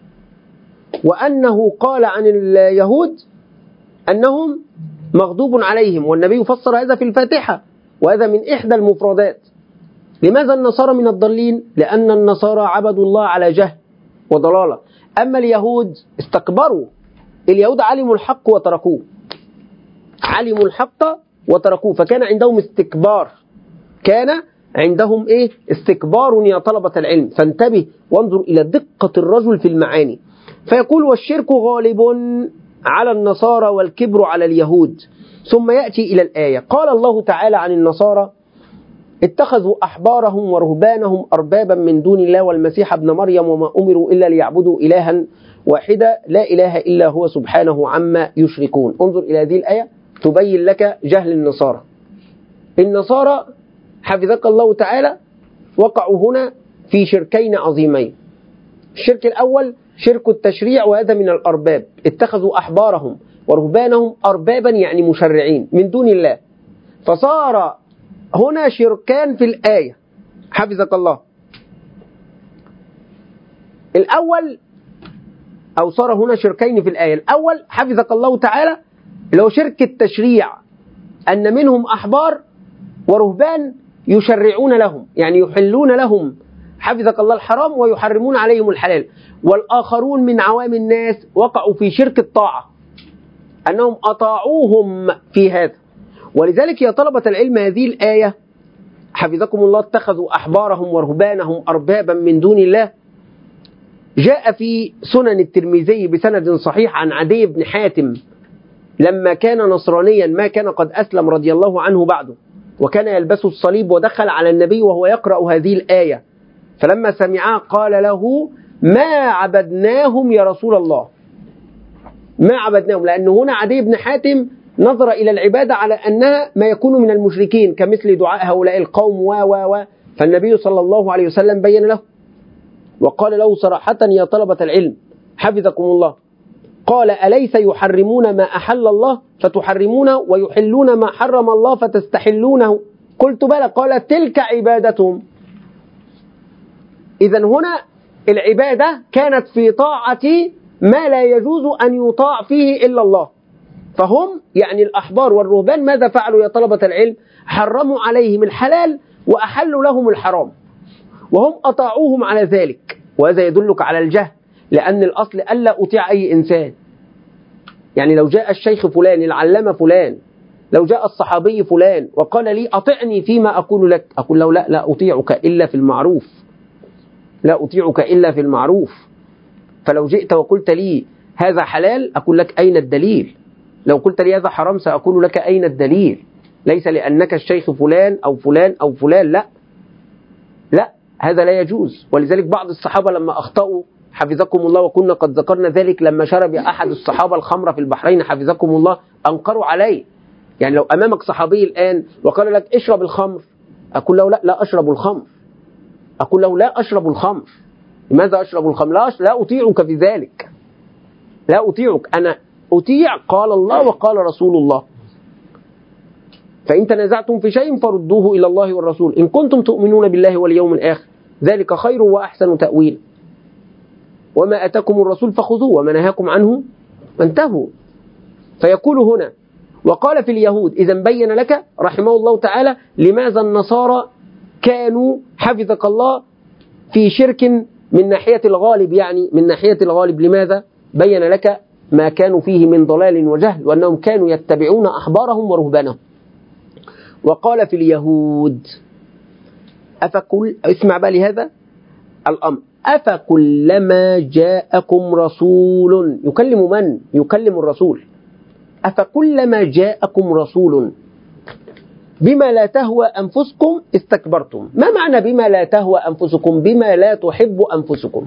وأنه قال عن اليهود أنهم مغضوب عليهم، والنبي فسر هذا في الفاتحة، وهذا من إحدى المفردات. لماذا النصارى من الضالين؟ لأن النصارى عبدوا الله على جهل وضلالة، أما اليهود استكبروا. اليهود علموا الحق وتركوه، علموا الحق وتركوه، فكان عندهم استكبار، كان عندهم إيه؟ استكبار يا طلبة العلم. فانتبه وانظر إلى دقة الرجل في المعاني. فيقول والشرك غالب على النصارى والكبر على اليهود. ثم يأتي إلى الآية. قال الله تعالى عن النصارى اتخذوا أحبارهم ورهبانهم أربابا من دون الله والمسيح ابن مريم وما أمروا إلا ليعبدوا إلها واحدا لا إله إلا هو سبحانه عما يشركون. انظر إلى هذه الآية تبين لك جهل النصارى. النصارى حفظك الله تعالى وقعوا هنا في شركين عظيمين. الشرك الأول شرك التشريع، وهذا من الأرباب. اتخذوا أحبارهم ورهبانهم أربابا يعني مشرعين من دون الله، فصار هنا شركان في الآية حفظك الله. الأول أو صار هنا شركين في الآية. الأول حفظك الله تعالى اللي هو شرك التشريع، أن منهم أحبار ورهبان يشرعون لهم، يعني يحلون لهم حفظك الله الحرام ويحرمون عليهم الحلال. والآخرون من عوام الناس وقعوا في شرك الطاعة، أنهم أطاعوهم في هذا. ولذلك يا طلبة العلم هذه الآية حفظكم الله اتخذوا أحبارهم ورهبانهم أربابا من دون الله، جاء في سنن الترمذي بسند صحيح عن عدي بن حاتم لما كان نصرانيا، ما كان قد أسلم رضي الله عنه بعده، وكان يلبس الصليب، ودخل على النبي وهو يقرأ هذه الآية، فلما سمعها قال له ما عبدناهم يا رسول الله، ما عبدناهم. لأن هنا عدي بن حاتم نظر إلى العبادة على أنها ما يكون من المشركين كمثل دعاء هؤلاء القوم و و و فالنبي صلى الله عليه وسلم بين له وقال له صراحة يا طلبة العلم حفظكم الله، قال أليس يحرمون ما أحل الله فتحرمونه ويحلون ما حرم الله فتستحلونه؟ قلت بلى. قال تلك عبادتهم. إذن هنا العبادة كانت في طاعة ما لا يجوز أن يطاع فيه إلا الله. فهم يعني الأحبار والرهبان ماذا فعلوا يا طلبة العلم؟ حرموا عليهم الحلال وأحلوا لهم الحرام، وهم أطاعوهم على ذلك. وهذا يدلك على الجهل، لأن الأصل ألا أطيع أي إنسان. يعني لو جاء الشيخ فلان، العلامة فلان، لو جاء الصحابي فلان وقال لي أطعني فيما أقول لك، أقول له لا لا أطيعك إلا في المعروف، لا أطيعك إلا في المعروف. فلو جئت وقلت لي هذا حلال أقول لك أين الدليل؟ لو قلت لي هذا حرام سأقول لك أين الدليل؟ ليس لأنك الشيخ فلان أو فلان أو فلان، لا لا، هذا لا يجوز. ولذلك بعض الصحابة لما أخطأوا حفظكم الله، وكنا قد ذكرنا ذلك، لما شرب أحد الصحابة الخمر في البحرين حفظكم الله أنكروا عليه. يعني لو أمامك صحابي الآن وقال لك اشرب الخمر، أقول له لا لا أشرب الخمر، أقول له لا أشرب الخمر. لماذا أشرب الخمر؟ لا, لا أطيعك في ذلك، لا أطيعك، أنا أطيع قال الله وقال رسول الله. فإن تنازعتم في شيء فردوه إلى الله والرسول إن كنتم تؤمنون بالله واليوم الآخر ذلك خير وأحسن تأويل. وما أتاكم الرسول فخذوه وما نهاكم عنه فانتهوا. فيقول هنا وقال في اليهود. إذا بين لك رحمه الله تعالى لماذا النصارى كانوا حفظك الله في شرك من ناحية الغالب، يعني من ناحية الغالب لماذا؟ بين لك ما كانوا فيه من ضلال وجهل، وأنهم كانوا يتبعون أحبارهم ورهبانهم. وقال في اليهود أفكل اسمع بقى لهذا الأمر أفكلما جاءكم رسول يكلم من؟ يكلم الرسول. أفكلما جاءكم رسول بما لا تهوى أنفسكم استكبرتم. ما معنى بما لا تهوى أنفسكم؟ بما لا تحب أنفسكم،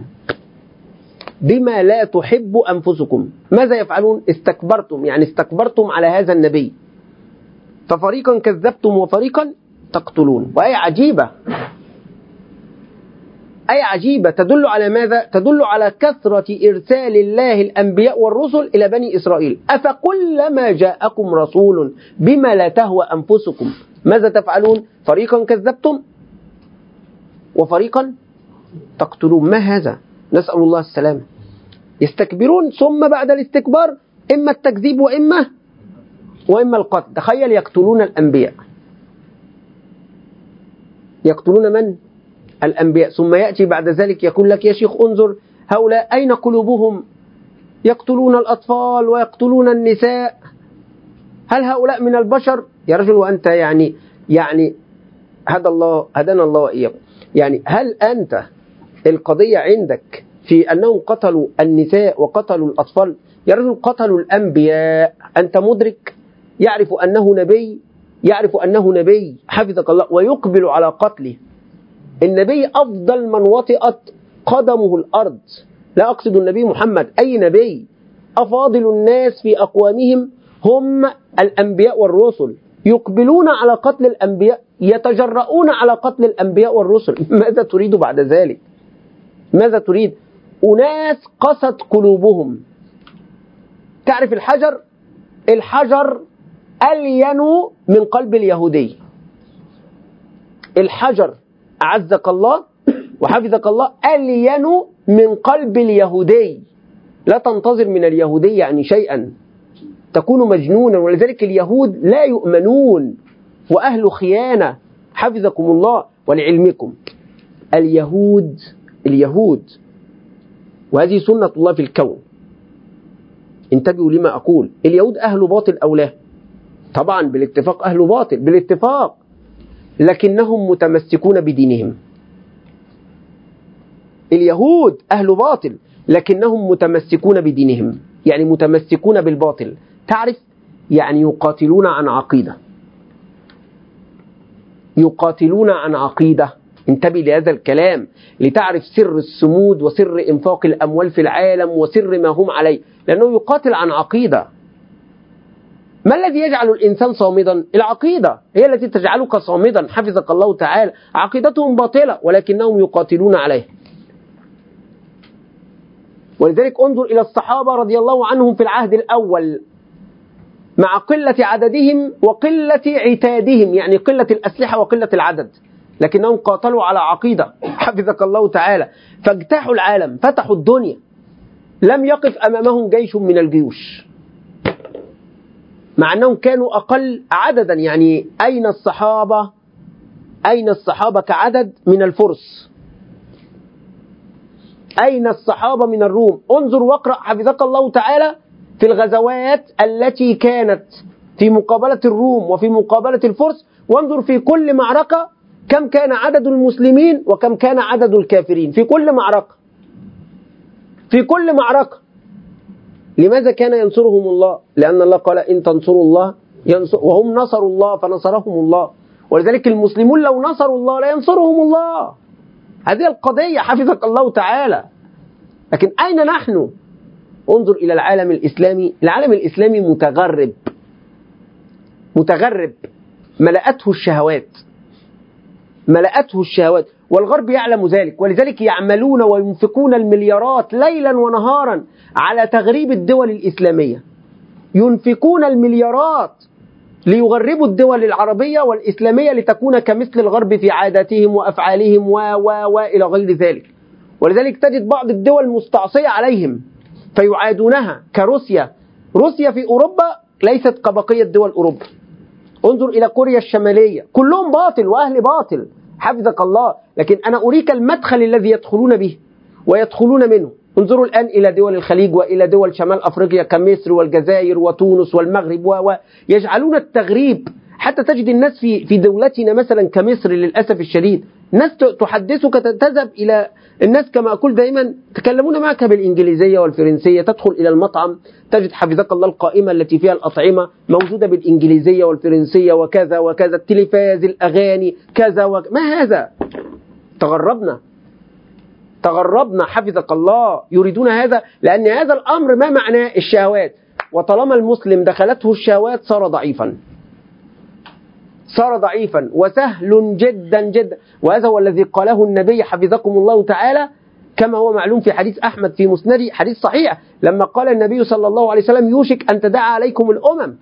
بما لا تحب أنفسكم. ماذا يفعلون؟ استكبرتم، يعني استكبرتم على هذا النبي، ففريقا كذبتم وفريقا تقتلون. وآية عجيبة، آية عجيبة تدل على ماذا؟ تدل على كثرة إرسال الله الأنبياء والرسل إلى بني إسرائيل. أفكلما جاءكم رسول بما لا تهوى أنفسكم ماذا تفعلون؟ فريقا كذبتم وفريقا تقتلون. ما هذا؟ نسأل الله السلامة. يستكبرون ثم بعد الاستكبار إما التكذيب وإما وإما القتل. تخيل يقتلون الأنبياء، يقتلون من؟ الأنبياء، ثم يأتي بعد ذلك يقول لك يا شيخ انظر هؤلاء أين قلوبهم؟ يقتلون الأطفال ويقتلون النساء، هل هؤلاء من البشر؟ يا رجل وأنت يعني يعني هدى الله هدانا الله وإياكم. يعني هل أنت القضية عندك في أنهم قتلوا النساء وقتلوا الأطفال؟ يا رجل قتلوا الأنبياء. أنت مدرك؟ يعرف أنه نبي، يعرف أنه نبي حفظك الله ويقبل على قتله. النبي أفضل من وطئت قدمه الأرض، لا أقصد النبي محمد، أي نبي. أفاضل الناس في أقوامهم هم الأنبياء والرسل، يقبلون على قتل الأنبياء، يتجرؤون على قتل الأنبياء والرسل. ماذا تريد بعد ذلك؟ ماذا تريد؟ أناس قست قلوبهم. تعرف الحجر؟ الحجر ألين من قلب اليهودي. الحجر أعزك الله وحفظك الله ألين من قلب اليهودي. لا تنتظر من اليهودي يعني شيئا، تكون مجنونا. ولذلك اليهود لا يؤمنون وأهل خيانة حفظكم الله. ولعلمكم اليهود اليهود وهذه سنة الله في الكون، انتبهوا لما أقول، اليهود أهل باطل أو لا؟ طبعا بالاتفاق أهل باطل بالاتفاق، لكنهم متمسكون بدينهم. اليهود أهل باطل لكنهم متمسكون بدينهم، يعني متمسكون بالباطل. تعرف يعني يقاتلون عن عقيدة، يقاتلون عن عقيدة. انتبه لهذا الكلام لتعرف سر الصمود وسر إنفاق الأموال في العالم وسر ما هم عليه، لأنه يقاتل عن عقيدة. ما الذي يجعل الإنسان صامدا؟ العقيدة هي التي تجعلك صامدا حفظك الله تعالى. عقيدتهم باطلة ولكنهم يقاتلون عليها. ولذلك انظر إلى الصحابة رضي الله عنهم في العهد الأول، مع قلة عددهم وقلة عتادهم، يعني قلة الأسلحة وقلة العدد، لكنهم قاتلوا على عقيدة حفظك الله تعالى، فاجتاحوا العالم، فتحوا الدنيا، لم يقف أمامهم جيش من الجيوش، مع أنهم كانوا أقل عددا. يعني أين الصحابة أين الصحابة كعدد من الفرس؟ أين الصحابة من الروم؟ انظر واقرأ حفظك الله تعالى في الغزوات التي كانت في مقابلة الروم وفي مقابلة الفرس، وانظر في كل معركة كم كان عدد المسلمين وكم كان عدد الكافرين في كل معركة، في كل معركة. لماذا كان ينصرهم الله؟ لأن الله قال إن تنصروا الله ينصر، وهم نصروا الله فنصرهم الله. ولذلك المسلمون لو نصروا الله لا ينصرهم الله. هذه القضية حفظك الله تعالى. لكن أين نحن؟ انظر إلى العالم الإسلامي. العالم الإسلامي متغرب متغرب ملأته الشهوات ملأته الشهوات والغرب يعلم ذلك. ولذلك يعملون وينفقون المليارات ليلا ونهارا على تغريب الدول الإسلامية، ينفقون المليارات ليغربوا الدول العربية والإسلامية لتكون كمثل الغرب في عاداتهم وأفعالهم و و وإلى غير ذلك. ولذلك تجد بعض الدول مستعصية عليهم فيعادونها كروسيا. روسيا في أوروبا ليست كبقية دول أوروبا. انظر إلى كوريا الشمالية، كلهم باطل وأهل باطل حفظك الله. لكن أنا أريك المدخل الذي يدخلون به ويدخلون منه. انظروا الآن إلى دول الخليج وإلى دول شمال أفريقيا كمصر والجزائر وتونس والمغرب و يجعلون التغريب. حتى تجد الناس في في دولتنا مثلا كمصر للأسف الشديد، ناس تحدثك تذهب إلى الناس كما أقول دائما تكلمون معك بالإنجليزية والفرنسية. تدخل إلى المطعم تجد حفظك الله القائمة التي فيها الأطعمة موجودة بالإنجليزية والفرنسية وكذا وكذا، التلفاز، الأغاني كذا وكذا. ما هذا؟ تغربنا تغربنا حفظك الله. يريدون هذا لأن هذا الأمر ما معناه الشهوات، وطالما المسلم دخلته الشهوات صار ضعيفا صار ضعيفا وسهل جدا جدا. وهذا هو الذي قاله النبي حفظكم الله تعالى كما هو معلوم في حديث أحمد في مسنده، حديث صحيح، لما قال النبي صلى الله عليه وسلم يوشك أن تداعى عليكم الأمم.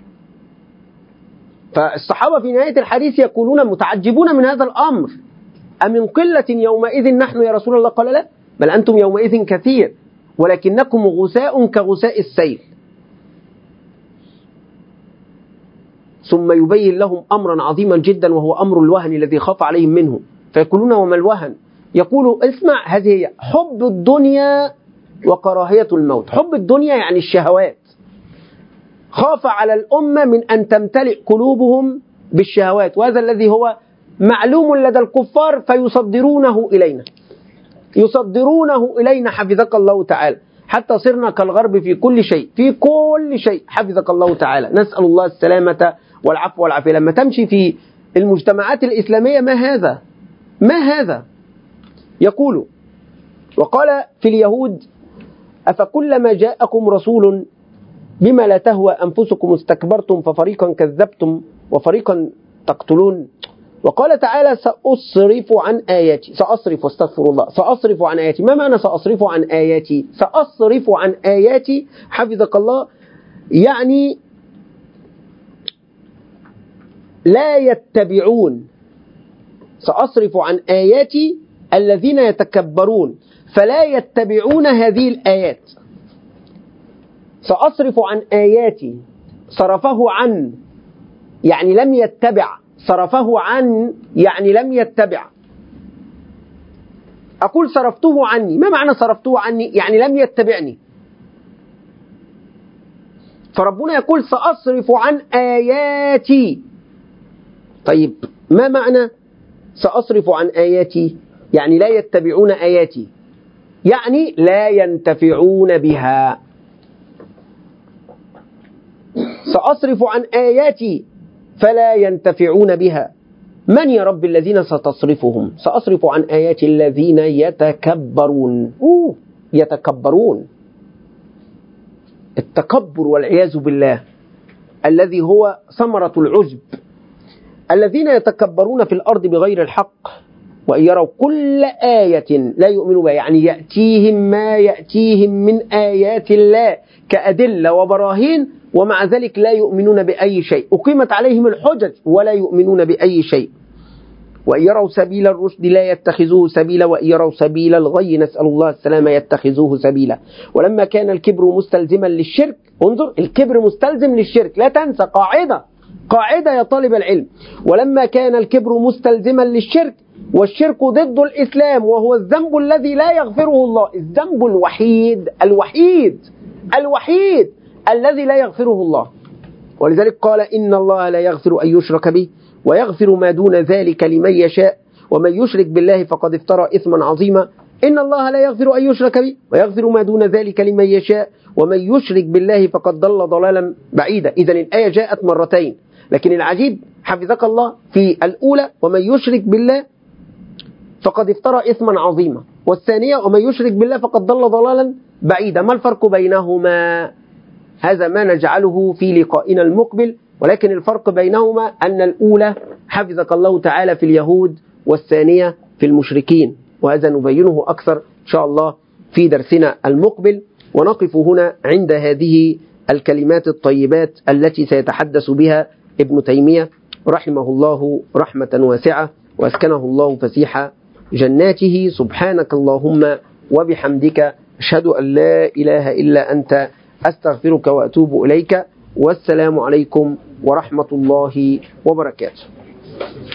فالصحابة في نهاية الحديث يقولون متعجبون من هذا الأمر، أمن قلة يومئذ نحن يا رسول الله؟ قال لا، بل أنتم يومئذ كثير ولكنكم غثاء كغثاء السيل. ثم يبين لهم أمرا عظيما جدا وهو أمر الوهن الذي خاف عليهم منه، فيقولون وما الوهن؟ يقول اسمع، هذه هي حب الدنيا وكراهية الموت. حب الدنيا يعني الشهوات، خاف على الأمة من أن تمتلئ قلوبهم بالشهوات، وهذا الذي هو معلوم لدى الكفار فيصدرونه إلينا، يصدرونه إلينا حفظك الله تعالى، حتى صرنا كالغرب في كل شيء، في كل شيء حفظك الله تعالى. نسأل الله السلامة والعفو والعافية. لما تمشي في المجتمعات الإسلامية ما هذا؟ ما هذا؟ يقول وقال في اليهود أفكلما جاءكم رسول بما لا تهوى أنفسكم استكبرتم ففريقا كذبتم وفريقا تقتلون. وقال تعالى سأصرف عن آياتي، سأصرف واستغفر الله، سأصرف عن آياتي. ما معنى سأصرف عن آياتي؟ سأصرف عن آياتي حفظك الله يعني لا يتبعون. سأصرف عن آياتي الذين يتكبرون فلا يتبعون هذه الآيات. سأصرف عن آياتي، صرفه عن يعني لم يتبع، صرفه عن يعني لم يتبع. أقول صرفته عني، ما معنى صرفته عني؟ يعني لم يتبعني. فربنا يقول سأصرف عن آياتي. طيب ما معنى سأصرف عن آياتي؟ يعني لا يتبعون آياتي، يعني لا ينتفعون بها. سأصرف عن آياتي فلا ينتفعون بها. من يا رب الذين ستصرفهم؟ سأصرف عن آيات الذين يتكبرون. أوه يتكبرون، التكبر والعياذ بالله الذي هو ثمرة العجب. الذين يتكبرون في الأرض بغير الحق وإن يروا كل آية لا يؤمنوا بها، يعني يأتيهم ما يأتيهم من آيات الله كأدلة وبراهين ومع ذلك لا يؤمنون بأي شيء. أقيمت عليهم الحجج ولا يؤمنون بأي شيء. وإن يروا سبيل الرشد لا يتخذوه سبيلا وإن يروا سبيل الغي نسأل الله السلامة يتخذوه سبيلا. ولما كان الكبر مستلزما للشرك، انظر الكبر مستلزم للشرك، لا تنسى قاعدة قاعدة يا طالب العلم. ولما كان الكبر مستلزما للشرك والشرك ضد الإسلام وهو الذنب الذي لا يغفره الله، الذنب الوحيد الوحيد الوحيد الذي لا يغفره الله. ولذلك قال إن الله لا يغفر أن يشرك به ويغفر ما دون ذلك لمن يشاء ومن يشرك بالله فقد افترى إثما عظيما. إن الله لا يغفر أن يشرك به ويغفر ما دون ذلك لمن يشاء ومن يشرك بالله فقد ضل ضلالا بعيدا. إذن الآية جاءت مرتين، لكن العجيب حفظك الله في الأولى ومن يشرك بالله فقد افترى إثما عظيما، والثانية ومن يشرك بالله فقد ضل ضلالا بعيدا. ما الفرق بينهما؟ هذا ما نجعله في لقائنا المقبل، ولكن الفرق بينهما أن الأولى حفظك الله تعالى في اليهود والثانية في المشركين، وهذا نبينه أكثر إن شاء الله في درسنا المقبل. ونقف هنا عند هذه الكلمات الطيبات التي سيتحدث بها ابن تيمية رحمه الله رحمة واسعة وأسكنه الله فسيح جناته. سبحانك اللهم وبحمدك أشهد أن لا إله إلا أنت أستغفرك وأتوب إليك، والسلام عليكم ورحمة الله وبركاته.